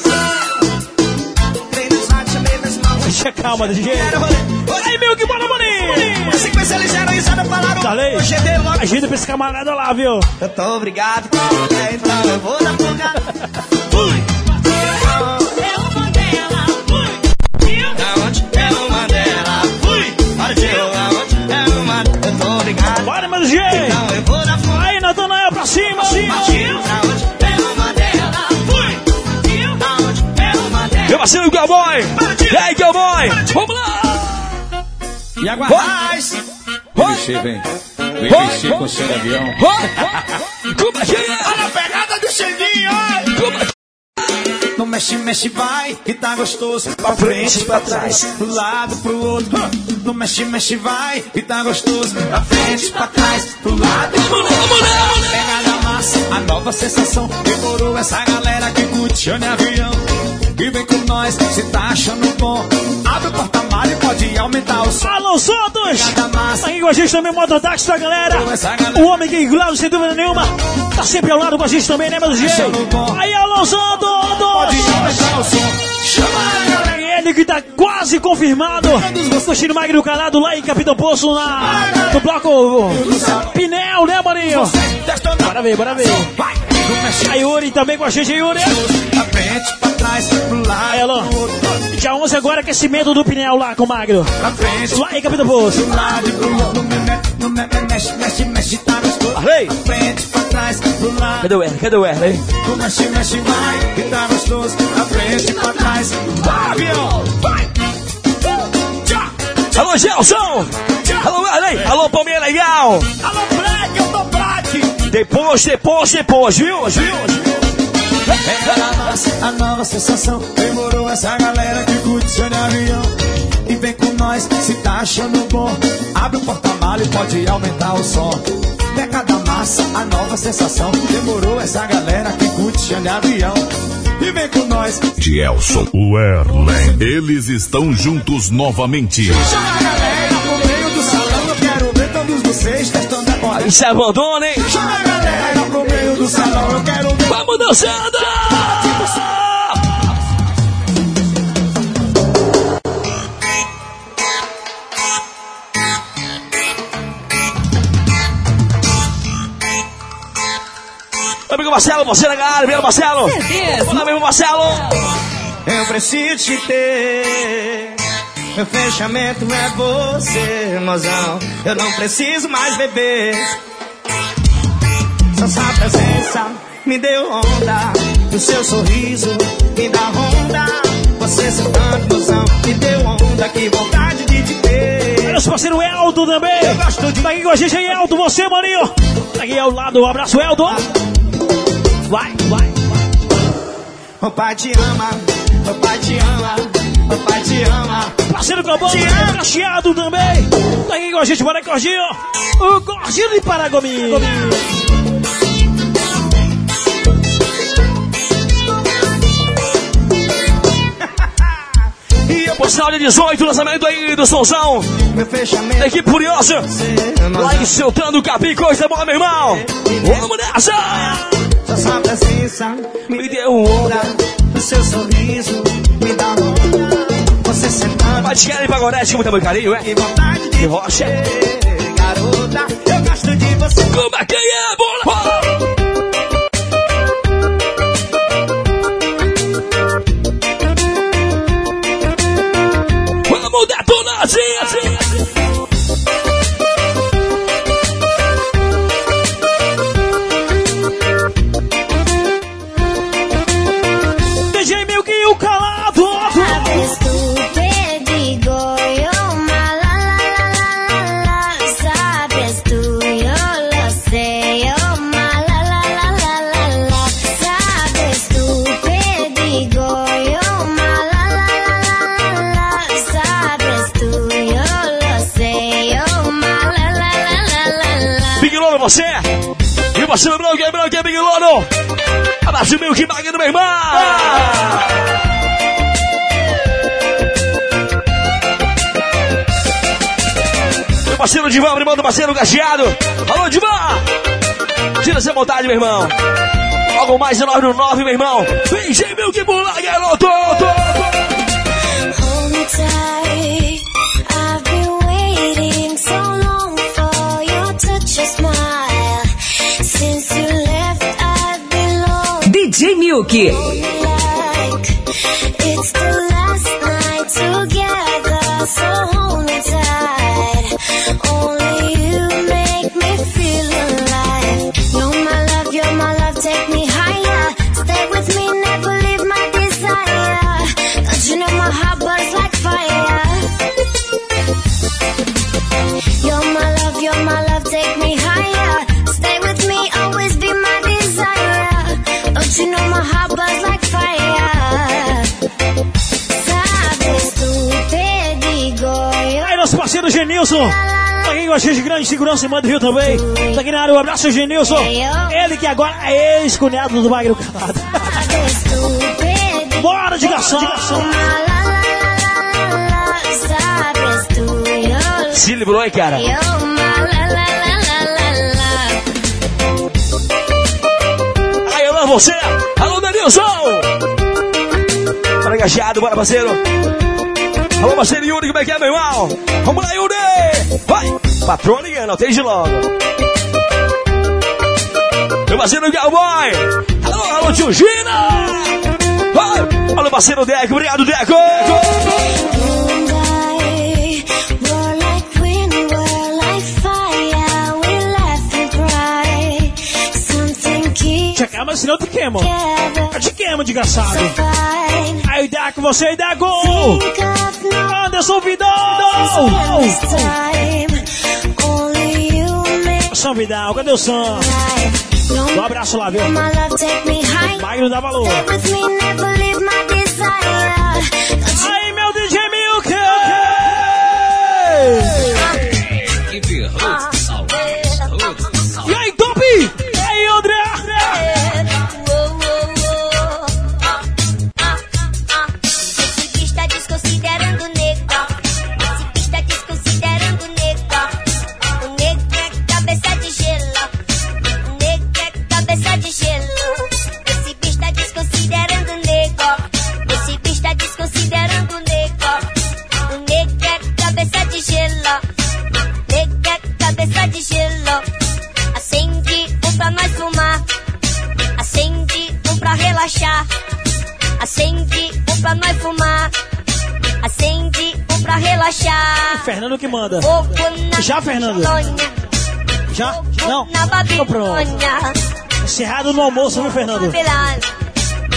Deixa calma, D J. Aí, meu, que bora, maninho. Na sequência eles deram risada, falaram: Falei, ajuda pra esse camarada lá, viu? Eu tô obrigado com a mulher, então eu vou dar fuga. Fui. É uma dela. Fui. Aonde? É uma dela. Fui. Partiu. Aonde? É uma. Eu tô obrigado. Bora, meu D J. Então eu vou dar fuga. Aí, Natanael, pra cima. Partiu. Aonde? É uma dela. Fui. Aonde? É uma dela. Meu parceiro Cowboy. E aí, Cowboy? Vamos lá. E aguardais. Vem mexer, vem. Vem mexer com o seu avião. Como é que é? Olha a pegada do Xandinho. Como é que não mexe, mexe, vai, que tá gostoso. Pra frente, pra trás, pro lado, pro outro. Não mexe, mexe, vai, que tá gostoso. Pra frente, pra trás, pro lado, pro outro. Pegada massa, a nova sensação. Demorou essa galera que curte em avião. E vem com nós, se tá achando bom. Abre o porta-malas e pode aumentar o som. Alô, Santos! Tá aí com a gente também, o Mototáxi da galera. O homem que, claro, sem dúvida nenhuma, tá sempre ao lado com a gente também, né, meu jeito? Aí, alô, Santos! Pode aumentar o som. Chama a galera. E ele que tá quase confirmado. No Chino Magno Calado, lá em Capitão Poço, na, no bloco Pinel, né, maninho? Bora ver, bora ver. A Yuri também com a gente, Yuri. Pra frente, pra trás, pro lado. Aí, alô. Dia onze agora, aquecimento do Pinel lá com o Magno. Pra frente, lá em Capitão Poço. Pro lado, pro outro. No mexe, mexe, mexe, tá gostoso. Arrei. Pra frente, pra trás, pro lado. Cadê o R? Cadê o R, hein? No mexe, mexe, vai, que tá gostoso. Pra frente, pra trás. Vai, avião, vai. Alô, Gelson. Alô, Arley. Alô, Palmeira Legal. Alô, Black, eu tô Black. Depois, depois, depois, viu? Viu? Pega a massa, a nova sensação. Demorou essa galera que curte seu avião. E vem com nós, se tá achando bom. Abre o porta-malas e pode aumentar o som. Pega da massa, a nova sensação. Demorou essa galera que curte seu avião. E vem com nós. Gelson, o Erlen, eles estão juntos novamente. Chama a galera pro meio do salão. Eu quero ver todos vocês testando agora. Se abandona, hein? Chama a galera pro meio do salão. Eu quero ver. Vamos dançando! Amigo Marcelo, você na área, meu Marcelo. Olá, meu Marcelo. Eu preciso te ter. Meu fechamento é você, mozão. Eu não preciso mais beber. Só sua presença me deu onda. o seu sorriso me dá onda. Você sentando no chão, me deu onda, que vontade de te ter. Nosso parceiro Elton também. Eu gosto de... Tá aqui com a gente aí, Elton, você, maninho. Tá aqui ao lado, um abraço, Elton. Vai, vai, vai. O pai te ama, o pai te ama, o pai te ama. Parceiro Cobão, Cacheado também. Tá aqui com a gente, bora, Gordinho. O Gordinho de Paragominho. Postal de dezoito, lançamento aí do Solzão. Da equipe Furiosa. Lá em Seltando Capim, coisa boa, meu irmão. Vamos nessa! Só sua presença me deu onda. O seu sorriso me dá onda. Você sentando. Mas querem Pagorete, muito muito carinho, é? Que vontade de rocha. Garota, eu gosto de você. Como é que é, bola? Vamos detonar assim, assim, assim. D J Milk e o Calado. Sabes tu pedigoyo, malalalala. Sabes tu yo lo sé, yo malalalala. Sabes tu pedigoyo, malalalala. Sabes tu yo lo sé, yo malalalala. Big Lono, você. E o parceiro branco, é branco, é Big Lono. Abraço meu que bagulho, meu irmão. Meu parceiro Divan, irmão do parceiro Cacheado. Alô, Divan. Tira essa vontade, meu irmão. Logo mais de nove no nove, meu irmão. D J Milk Bula, garoto. Hold me tight. I've been waiting so long for your touch and smile. Since you left, I've been lonely. D J Milk. Like it's the last night together, so hold me tight. Only you make me feel alive. You're my love, you're my love, take me higher. Stay with me, never leave my desire. Don't you know my heart burns like fire? You're my love, you're my love, take me higher. Stay with me, always be my desire. Don't you know my heart burns like fire? Sabes tu pedigoyo. Aí, nosso parceiro Genilson. Tá aqui com a gente, grande segurança em Manda Rio também. Tá aqui na área, um abraço, Genilson. Ele que agora é ex-cunhado do Magro Calado. Bora de garçom. Se livrou, hein, cara? Aí, alô, você. Alô, Denilson. Bora, Cacheado, bora, parceiro. Alô, parceiro Yuri, como é que é, meu irmão? Vamos lá, Yuri! Vai! Patrão ligando, atende logo. Meu parceiro Cowboy! Alô, alô, tio Gina! Vai! Alô, parceiro Deco, obrigado, Deco! Te acalma, senão eu te queimo. Eu te queimo, desgraçado. Aí, Deco, você aí, Deco! Anderson Vidal! São Vidal, cadê o Sam? Um abraço lá, viu? Magno dá valor. Aí, meu D J Milk! E aí, Top? E aí, André? Acende um pra nós fumar. Acende um pra relaxar. Fernando que manda. Já, Fernando? Já? Não? Então pronto. Encerrado no almoço, viu, Fernando?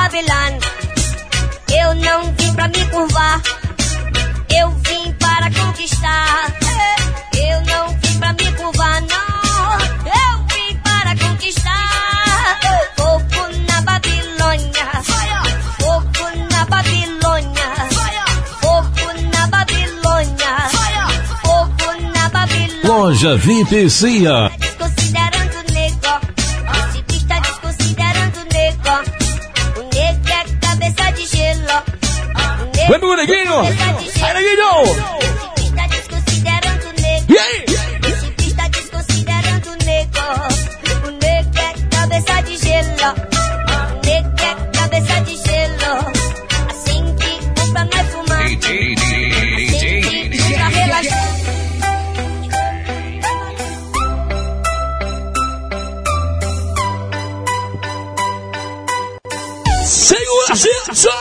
Babilônia. Eu não vim pra me curvar, eu vim para conquistar. Eu não vim pra me curvar, não, eu vim para conquistar. Fogo na Babilônia, fogo na Babilônia, fogo na Babilônia, fogo na Babilônia. Loja V I P Cia. Desconsiderando o nego, esse bicho tá desconsiderando o nego. O nego é cabeça de gelo. Vem pro Neguinho! Aí, Neguinho! Esse bicho tá desconsiderando o nego. E aí? Esse bicho tá desconsiderando o nego. O nego é cabeça de gelo. O nego é cabeça de gelo. Assim que compra nós fumar. Assim que compra relaxar. Segura, segura, só!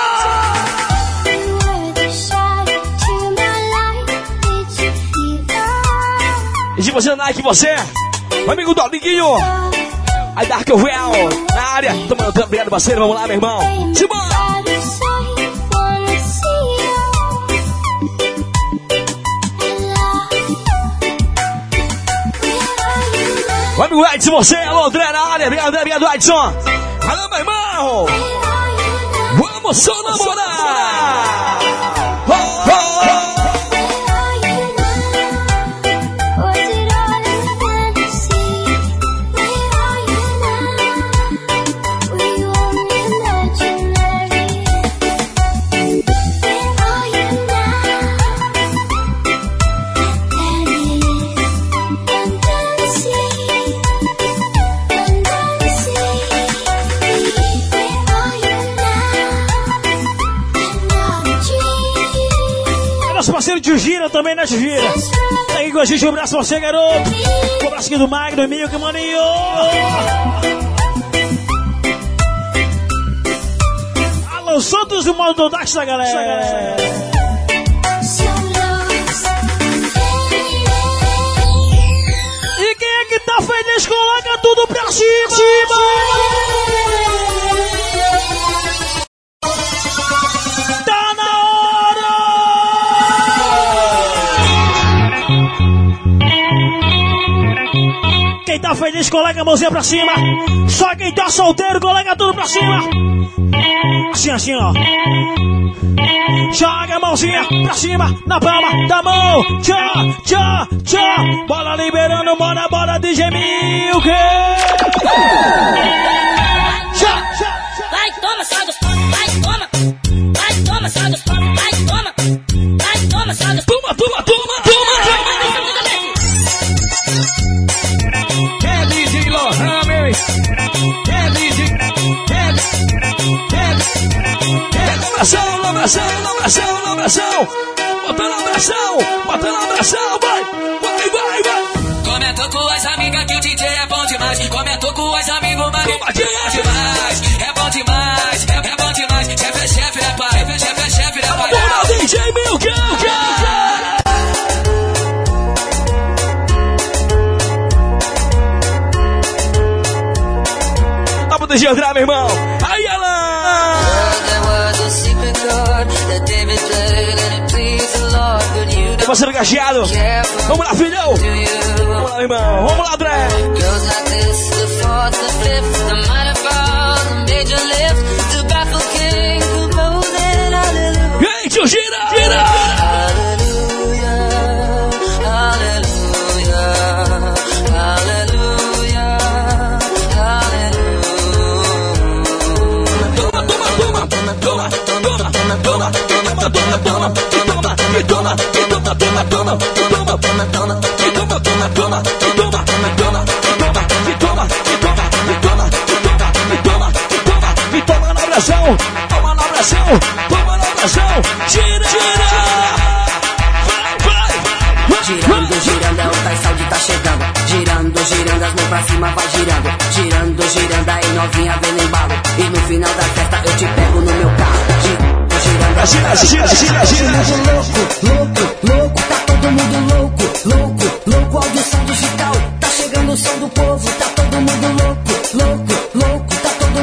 E de você, Nike, você, meu amigo Dolinguinho, aí Dark Real, na área, tomando tempo, obrigado, parceiro, vamos lá, meu irmão, simbora! Meu amigo Edson, você, alô, André, na área, obrigado, obrigado, Edson, alô, meu irmão, vamos só namorar! Oh, oh, oh. Parceiro de Gira também, né, Gira? Tá aqui com a gente, um abraço pra você, garoto. Um abraço aqui do Magno, Milk, maninho. Alô, Santos do modo do Dax da galera. E quem é que tá feliz, coloca tudo pra cima. Quem tá feliz, coloca a mãozinha pra cima. Só quem tá solteiro, coloca tudo pra cima. Assim, assim, ó. Joga a mãozinha pra cima, na palma da mão. Tchau, tchau, tchau. Bola liberando, bora, bora, D J Milk. Tchau, tchau. Vai, toma, sai dos panos, vai, toma. Vai, toma, sai dos panos, vai, toma. Vai, toma, sai dos panos. Toma, toma, toma, toma. É D J Lohan, Mary. É D J. É D J. Abração, abração, abração, abração. Botando abração, botando abração, vai, vai, vai, vai. Comentou com as amigas que o D J é bom demais. Comentou com as amigos, mano, é bom demais. É bom demais, é, é bom demais. Chefe é chefe, né, pai? Chefe é chefe, né, pai? Bora, D J Milk, Dá pro D J André, meu irmão. Aí, Alan. E você no cacheado. Vamos lá, filhão. Vamos lá, irmão. Vamos lá, André. E aí, tio, gira, gira. Toma na abração, toma na abração, toma na abração, tira, tira. Girando, girando, é o Tais Saúde tá chegando. Girando, girando, as mãos pra cima vai girando. Girando, girando, aí novinha vem no embalo. E no final da festa eu te pego no meu carro. Girando, girando, gira, gira, gira, gira. Louco, louco, louco, tá todo mundo louco. Louco, louco, audição digital. Tá chegando o som do povo, tá todo mundo louco. Louco, louco, tá todo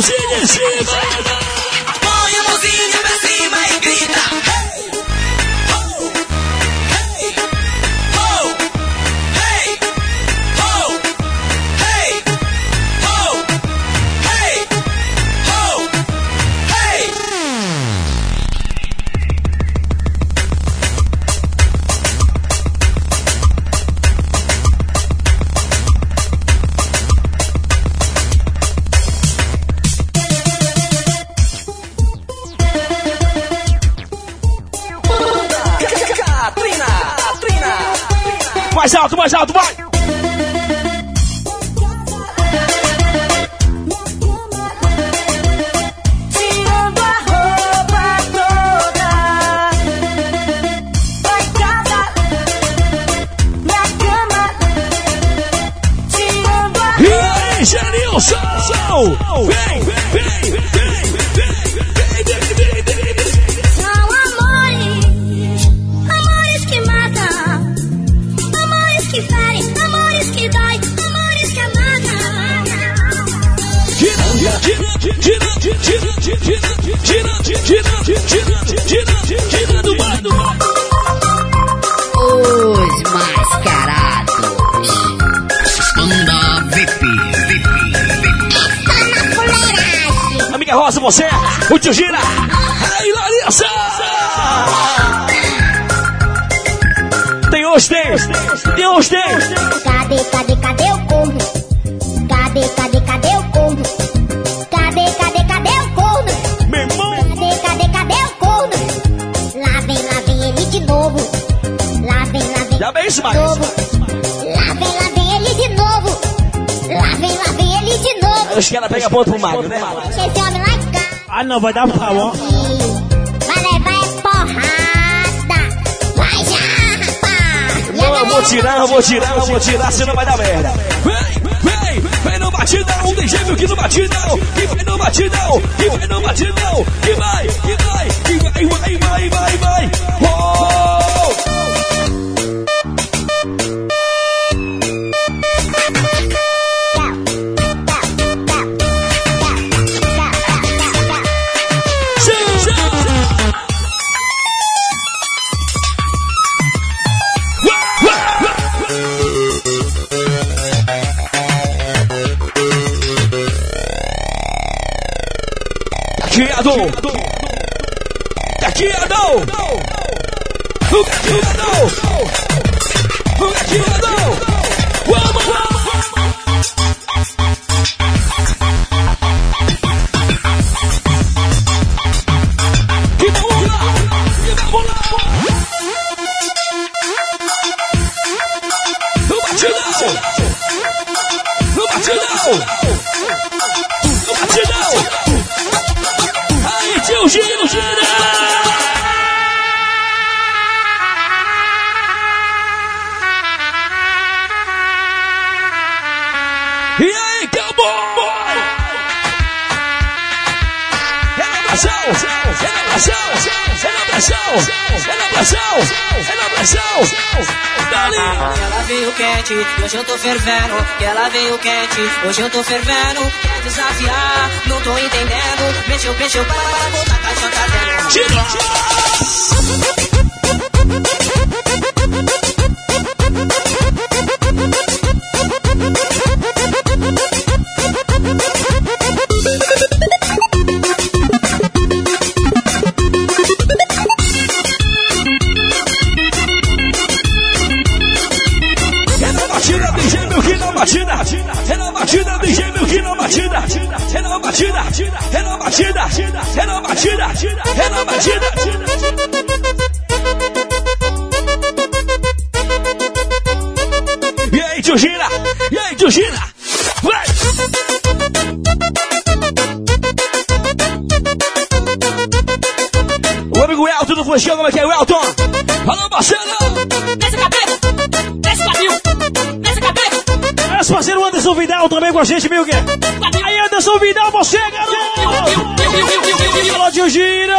mãozinha em cima. Põe a mãozinha pra cima e grita. Mais alto, mais alto, vai! Tirando a roupa toda, vai casa, na cama. Tirando a roupa. E aí, Genilson! Vem, vem, vem, vem, vem, vem, vem, vem, vem. São amores, amores que matam. Que ferem, amores que dói, amores que amarram. Tira, tira, tira, tira, tira, tira, tira, tira, tira, tira do mar, do mar. Os mascarados. Banda V I P, V I P, V I P. Amiga Rosa, você, o tio Gira, aí Larissa. Tem hoje, tem, tem hoje, tem. Cadê, cadê, cadê o corno? Cadê, cadê, cadê o corno? Cadê, cadê, cadê o corno? Meu irmão. Cadê, cadê, cadê o corno? Lá vem, lá vem ele de novo. Lá vem, lá vem Já vem isso, de novo. Lá vem, lá vem ele de novo. Lá vem, lá vem ele de novo. Acho que ela pega ponto pro mago, né? Deixa esse homem lá em casa. Ah, não, vai dar pau, ó. Vai levar é porrada. Vai já, rapaz. Não, eu vou tirar, eu vou tirar, eu vou tirar, senão vai dar merda. Vem, vem, vem no batidão, tem gêmeo que no batidão, que vai no batidão, que vai no batidão, que vai, que vai, que vai, vai, vai, vai, vai. Oh! Caqueado! Caqueado! O caqueado! O caqueado! Vamos! Que vamos lá! Que vamos lá! O batidão! O batidão! O batidão! Tio Giro, gira! E aí, cowboy? É na pressão, é na pressão, é na pressão, é na pressão, é na pressão. Dali. Ela veio quente, hoje eu tô fervendo. Que ela veio quente, hoje eu tô fervendo. Quer desafiar, não tô entendendo. Mexeu, mexeu, para, para, voltar, caixa tá dentro. Tira, tira. batida, é na batida, D J Milk na batida, é na batida, é na batida, é na batida, é na batida. E aí, tio Gira, e aí, tio Gira, vai! O amigo Elton do Flechão, como é que é o Elton? Alô, parceiro! Desce a cabeça! Desce o quadril! Desce a cabeça! Nosso parceiro Anderson Vidal também com a gente, Milk! Aí, Anderson Vidal, você, garoto! Alô, tio Gira!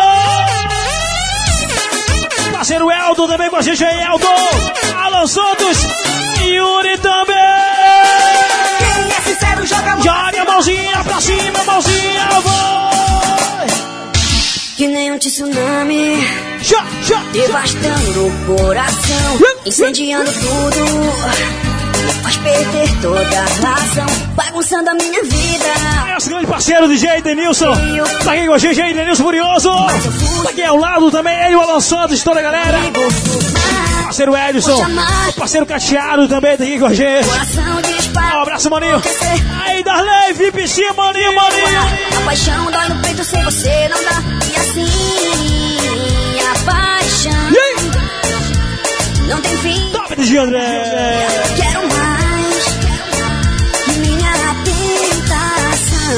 Parceiro Elton também com a gente aí, Elton! Alan Santos! Yuri também! Quem é sincero, joga a mão Joga a mãozinha pra cima, mãozinha, vai! Que nem um tsunami, já, já, devastando o coração, incendiando tudo. Faz perder toda a razão, bagunçando a minha vida. Nosso grande parceiro D J Denilson, tá aqui com a gente aí, Denilson Furioso. Tá aqui ao lado também, ele e o Alan Santos, toda a galera. Parceiro Edson, o parceiro Cacheado também tá aqui com a gente. Um abraço, maninho. Aí, Darley, V P C, maninho, maninho. A paixão dói no peito, sem você não dá. E assim, a paixão não tem fim. Top de André. Quero mais, minha tentação.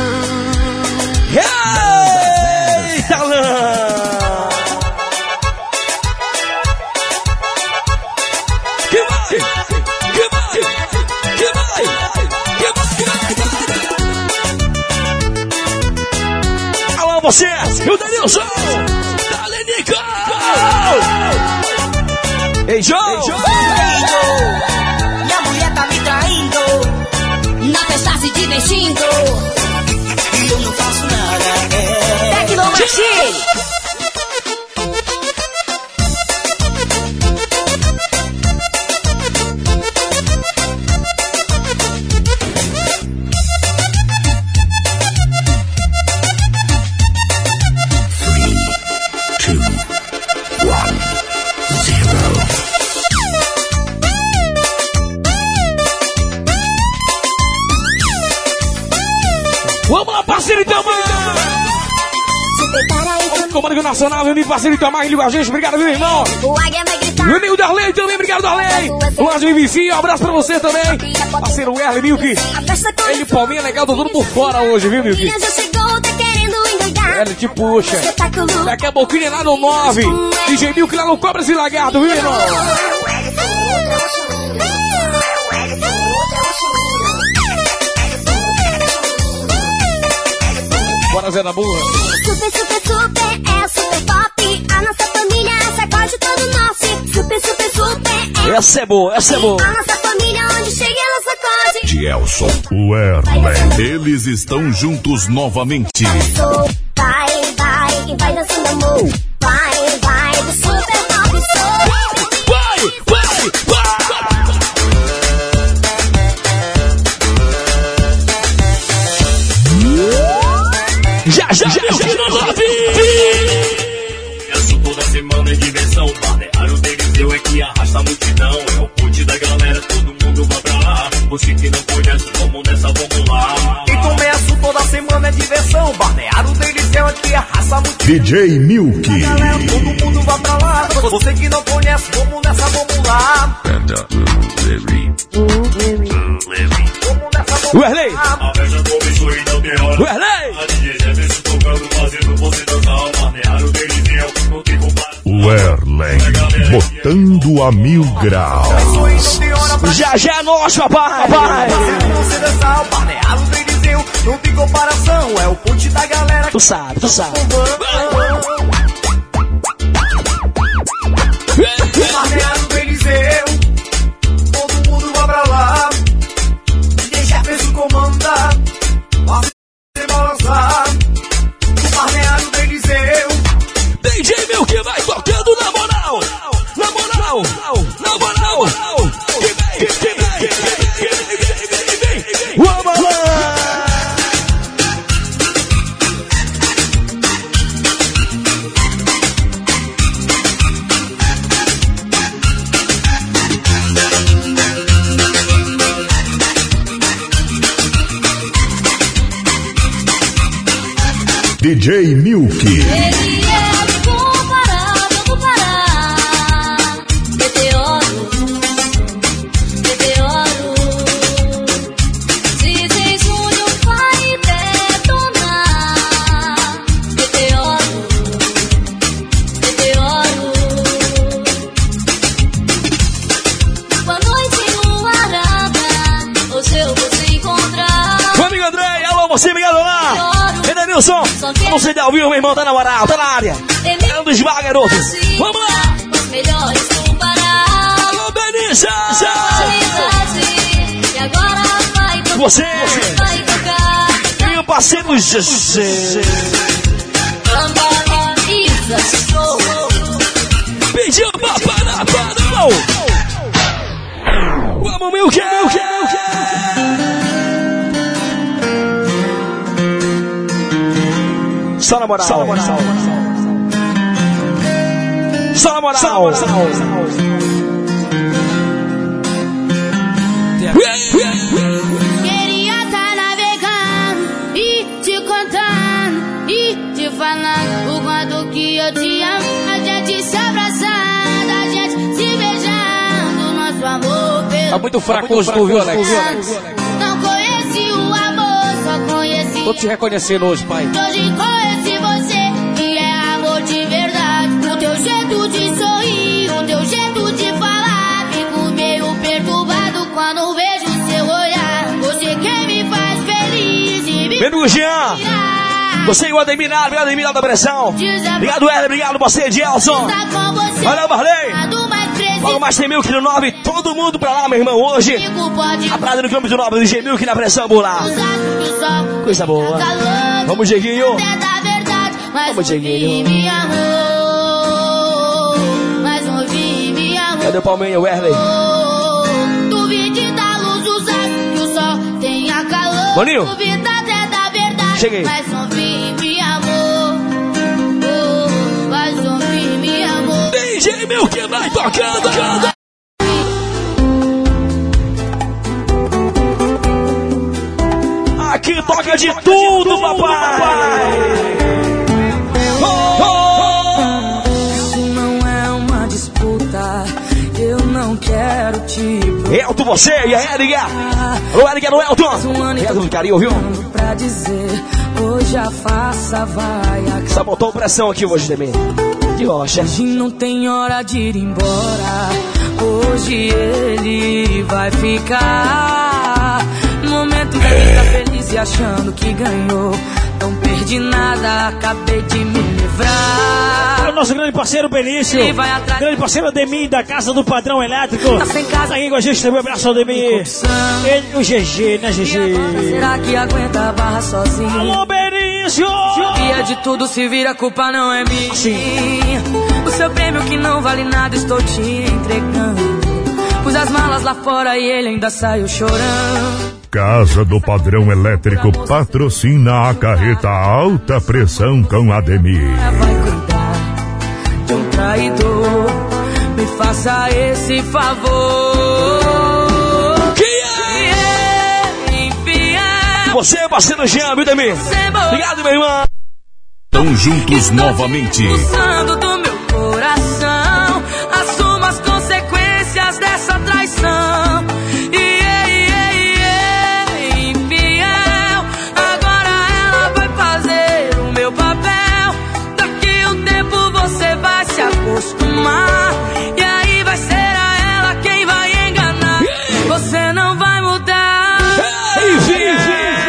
Eita, Lã! Que vai, que vai, que vai, que vai. Alô, você, e o Denilson, Dale, Nico! Ei, Joe! Ei, Joe! Minha mulher tá me traindo, na festa se divertindo, e eu não faço nada. É Tecnomachine! Vamos lá, parceiro Itamar! Vamos com o Comando Nacional, meu amigo parceiro Itamar, ele com a gente, obrigado, meu irmão! Meu amigo Darley também, obrigado, Darley! O Lázaro Bifi, um abraço pra você também! Parceiro Erle, Milk! Ele, Palminha, legal, tô tudo por fora hoje, viu, Milk? Ele te puxa! Daqui a pouquinho lá no nove! D J Milk lá no Cobras e Lagarto, viu, irmão? Bora, Zé da Boa. Super, super, super, é super pop. A nossa família sacode todo nosso. Super, super, super, é. Essa é boa, essa é boa. A nossa família, onde chega, ela sacode. Gelson, o Erlen, eles estão juntos novamente. Vai, vai, vai dançando amor. Vai, vai, do super pop sou. Vai, vai, vai. Já, já, já, já, Essa toda semana é diversão. Balneário Deliseu é que arrasta a multidão. É o ponte da galera, todo mundo vai pra lá. Você que não conhece, vamos nessa, vamos lá. E começo toda semana é diversão. Balneário Deliseu é que arrasta a multidão. D J Milk. Da galera, todo mundo vai pra lá. Você que não conhece, vamos nessa, vamos lá. O Erlei! A festa começou e não tem hora. O Erlei! A D J Jefferson tocando, fazendo você dançar. Balneário Deliseu, não tem comparação. O Erlen, botando a mil graus. Já, já é nosso, papai! Papai! Você dançar, o Balneário Deliseu, não tem comparação. É o ponte da galera. Tu sabe, tu sabe. Balneário Deliseu, todo mundo vai pra lá. Deixa preso comandar, você balançar. O Balneário Deliseu, D J Milk vai tocando na moral, na moral, na moral. Que vem, que vem, que vem, que vem, que vem. Vamos lá! D J Milk. Ele é incomparável do Pará. Meteoro, meteoro. D J Júnior vai detonar. Meteoro, meteoro. Boa noite, luarada. Hoje eu vou te encontrar. Meu amigo André, alô, você, obrigado lá. Denilson, você dá ouvido, meu irmão, tá na moral, tá na área. É um dos vagos, garotos. Vamos lá! Os melhores do Pará. Alô, Benícia! E agora vai tocar, você! vai tocar. E o parceiro José. Pediu pra parar, parou. Vamos, meu que, meu que, meu que. Só na moral. Só na moral. Só na moral. Só na moral. Queria tá navegando e te contando e te falando o quanto que eu te amo. A gente se abraçando, a gente se beijando, nosso amor pelo... Tá muito fraco hoje, tu viu, Alex? Não conheci o amor, só conheci... Tô te reconhecendo hoje, pai. Hoje conheci você, que é amor de verdade. O teu jeito de sorrir, o teu jeito de falar, fico meio perturbado quando vejo seu olhar. Você quem me faz feliz e me... Vem no Jean! Você e o Ademir, obrigado, Ademir da pressão. Obrigado, Hélio, obrigado você, Gelson. Valeu, Marley. Logo mais tem Milk no nove, todo mundo pra lá, meu irmão, hoje. A Prada no Campo do Nove, do G Milk na pressão, por lá. Coisa boa. Vamos, Dieguinho. Vamos, Dieguinho. Cadê o Palmeiras, o Erley? Duvide da luz do sol, que o sol tenha calor. Boninho. Duvida até da verdade. Cheguei. Mas ouvir, me amor. Oh, mas ouvir, me amor. D J Milk vai tocando. Aqui toca de tudo, papai. Oh, oh. Isso não é uma disputa. Eu não quero te... Elton, você e a Érica. O Érica do Elton. Elton do carinho, viu? Pra dizer, hoje a farsa vai acabar. Só botou pressão aqui hoje também. De rocha. Hoje não tem hora de ir embora. Hoje ele vai ficar. No momento que ele tá feliz e achando que ganhou. Não perdi nada, acabei de me livrar. É o nosso grande parceiro Benício. Grande parceiro Ademir da Casa do Padrão Elétrico. Tá sem casa. Tá aí com a gente também, um abraço ao Ademir. Ele e o G G, né, G G? Será que aguenta a barra sozinho? Alô, Benício! E é de tudo se vira, a culpa não é minha. Sim. O seu prêmio que não vale nada, estou te entregando. Pus as malas lá fora e ele ainda saiu chorando. Casa do Padrão Elétrico patrocina a carreta alta pressão com Ademir. Vai cuidar de um traidor, me faça esse favor. Que é? Infiel. Você, parceiro Jean, viu, Ademir? Obrigado, meu irmão. Estão juntos novamente. Expulsando do meu coração, assuma as consequências dessa traição. Acostumar, e aí vai ser a ela quem vai enganar. Você não vai mudar. Enfim,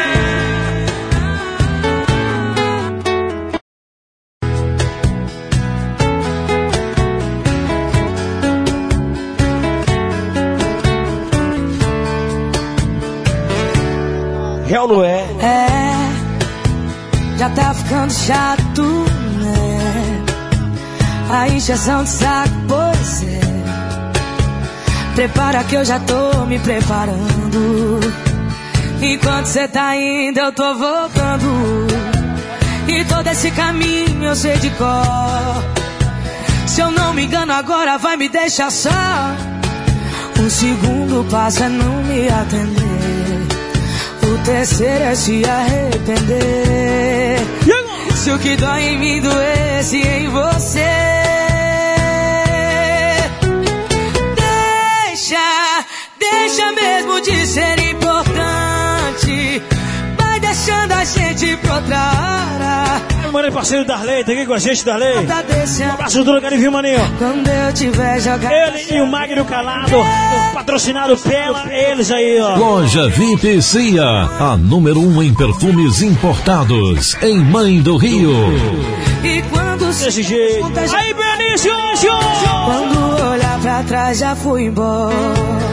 real não é? É, já tá ficando chato, né? A injeção de saco, pois é. Prepara que eu já tô me preparando. Enquanto cê tá indo, eu tô voltando. E todo esse caminho eu sei de cor. Se eu não me engano agora vai me deixar só. O segundo passo é não me atender. O terceiro é se arrepender. Se o que dói em mim doesse em você. Deixa, deixa mesmo de ser importante. Vai deixando a gente pra outra hora. Mano, parceiro Darley, tá aqui com a gente, Darley. Um abraço do carinho, viu, maninho? Quando eu tiver jogado. Ele e o Magno Calado, patrocinado pela eles aí, ó. Loja V I P Cia, a número um em perfumes importados, em Mãe do Rio. E quando desse jeito. Aí, Benício! Quando olhar pra trás já fui embora.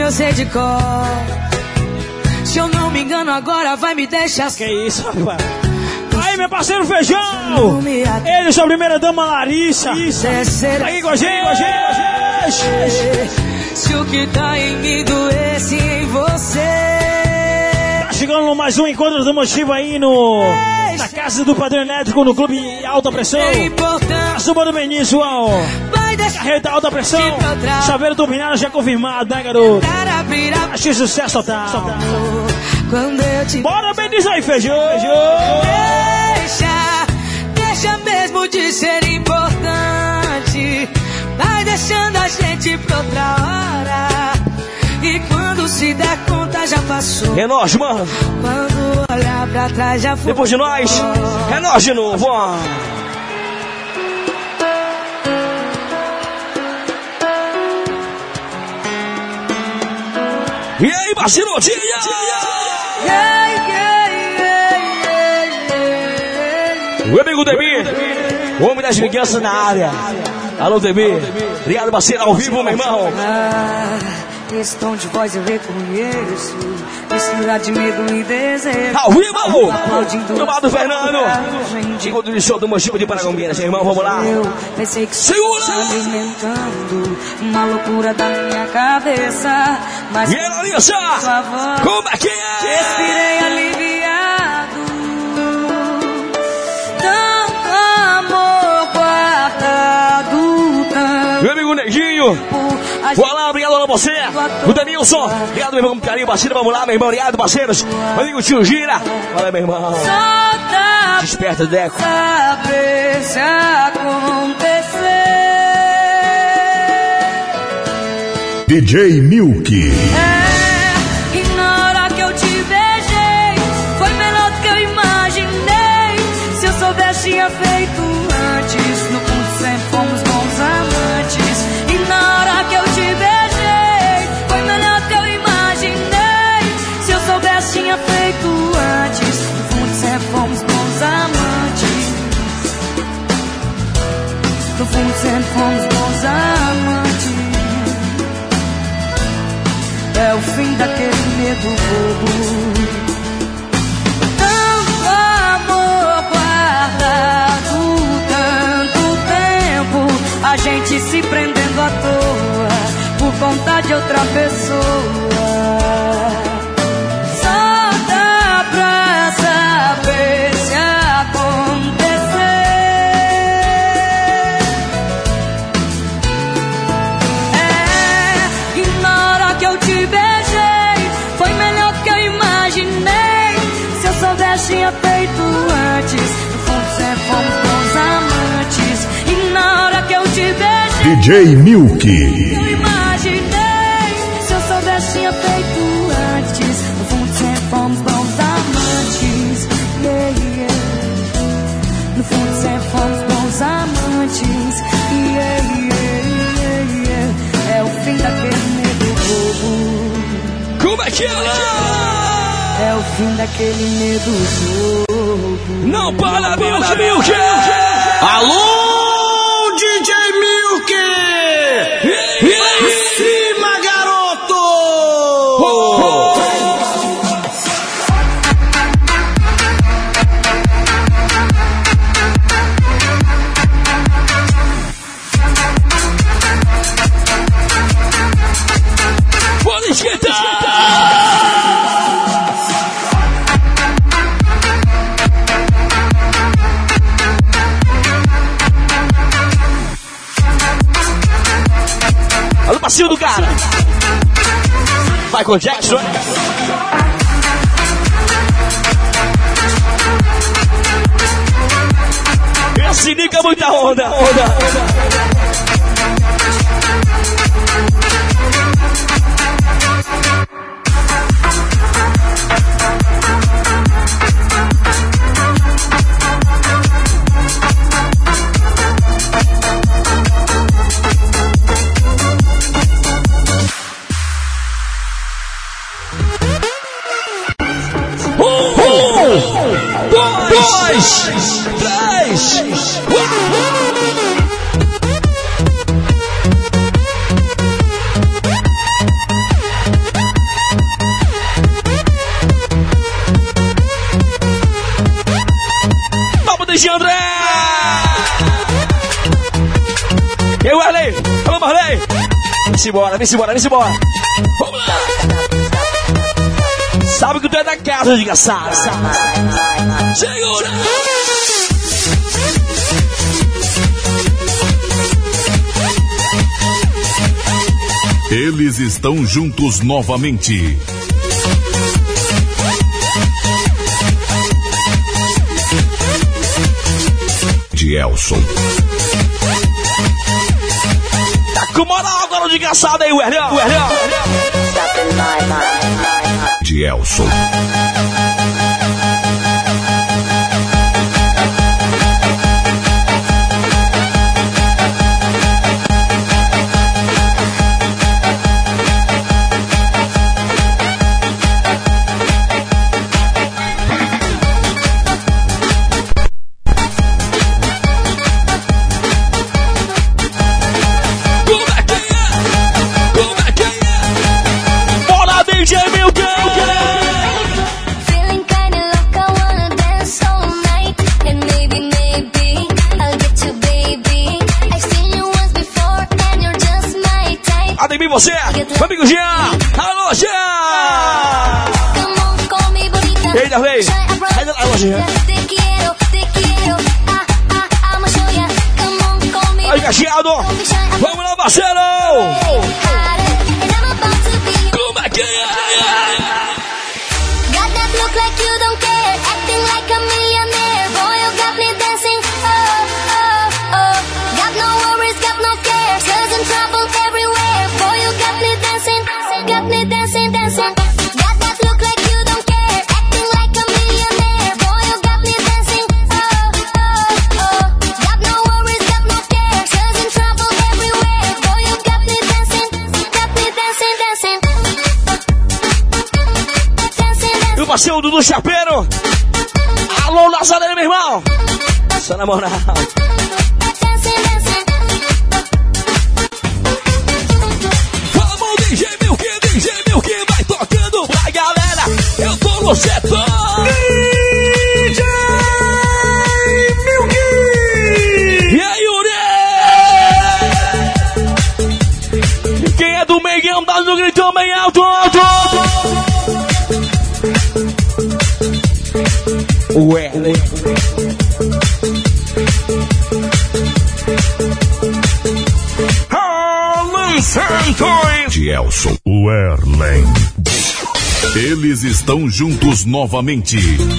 eu sei de cor. Se eu não me engano agora vai me deixar. Que isso, rapaz? Aí, meu parceiro Feijão! Ele, sua primeira dama Larissa. Aí com a gente, com a gente, com a gente. Se o que tá em mim doesse em você. Tá chegando mais um encontro automotivo aí no... na casa do Padrão Elétrico, no Clube Alta Pressão. É importante. A Suba do Benício, ó. Carreta Alta Pressão. Chaveiro turbinado já confirmado, né, garoto? Acho que sucesso total. Quando eu te... Bora, Benício aí, Feijão. Deixa, deixa mesmo de ser importante. Vai deixando a gente pra outra hora. E quando se der conta já passou. É nós, mano. Quando olhar pra trás já foi. Depois de nós, é nós de novo, ó. E aí, Barcelontinha? Yeah, yeah, yeah, yeah. O amigo Demi, o homem das vinganças na área. Alô, Demi. Obrigado, parceiro, ao vivo, meu irmão. Ah, esse tom de voz eu reconheço. Mistura de medo e desejo. Ao vivo, tomado Fernando. Chegou do show do Mochivo de Paragominas, meu irmão, vamos lá. Eu pensei que segura! Se alimentando, uma loucura da minha cabeça. Mas e aí, Larissa? Como é que é? Respirei aliviado. Tanto amor guardado. Meu amigo Neguinho. Boa lá, obrigado a você. O Danilson. Obrigado, meu irmão, com carinho, parceiro. Vamos lá, meu irmão. Obrigado, parceiros. Meu amigo Tio Gira. Olha, meu irmão. Desperta, Deco. Saber se acontecer. D J Milk. É, e na hora que eu te beijei, foi melhor do que eu imaginei. Se eu soubesse, tinha feito antes. No fundo sempre fomos bons amantes. E na hora que eu te beijei, foi melhor do que eu imaginei. Se eu soubesse, tinha feito antes. No fundo sempre fomos bons amantes. No fundo sempre fomos bons amantes. É o fim daquele medo bobo. Tanto amor guardado, tanto tempo, a gente se prendendo à toa por conta de outra pessoa. Só dá pra saber se acontecer. É, e na hora que eu te beijei, foi melhor do que eu imaginei. Se eu soubesse, tinha feito antes. No fundo sempre fomos bons amantes. E na hora que eu te beijei, D J Milk. eu imaginei. Se eu soubesse, tinha feito antes. No fundo sempre fomos bons amantes. Yeah, yeah. No fundo sempre fomos bons amantes. Yeah, yeah, yeah, yeah. É o fim daquele medo bobo. Como é que é? É o fim daquele medo bobo. Não para, Milk, Milk! Alô, D J Milk! E em cima, garoto! Pode esquentar! Olha o passinho do cara. Michael Jackson. Esse Nico é muita onda. onda, onda. Dois, três, Vem-se embora, vem-se embora, vem-se embora. Vamos lá. Sabe que tu é da casa, desgraçado. Segura. Eles estão juntos novamente. Dielson. Tá com moral agora o desgraçado aí, o Erlão. O Erlão. Dielson. Você, meu amigo Jean, alô Jean! E aí, Darley? Alô Jean! Aí, Cacheado! Vamos lá, parceiro! Como é que é? Got that look like you don't care, acting like a millionaire. Boy, you got me dancing, oh, oh, oh. Got no worries, got no cares, causing trouble everywhere. Boy, you got me dancing, got me dancing, dancing. Got that look like you don't care, acting like a millionaire. Boy, you got me dancing, oh, oh, oh. Got no worries, got no cares, causing trouble everywhere. Boy, you got me dancing, got me dancing, dancing. E o parceiro Dudu Chapeiro. Alô, Nazaré, meu irmão. Só na moral. Vamos, D J Milk, D J Milk, vai tocando pra galera. Eu tô no setor. D J Milk. E aí, Yuri? Quem é do Meiguão, dá um grito bem alto, alto, alto. O Erlen. Alan Santos. Dielson. O Erlen. Eles estão juntos novamente.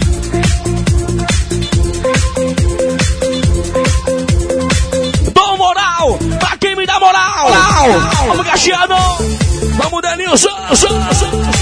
Dou moral pra quem me dá moral. Vamos, Cacheado. Vamos, Denilson.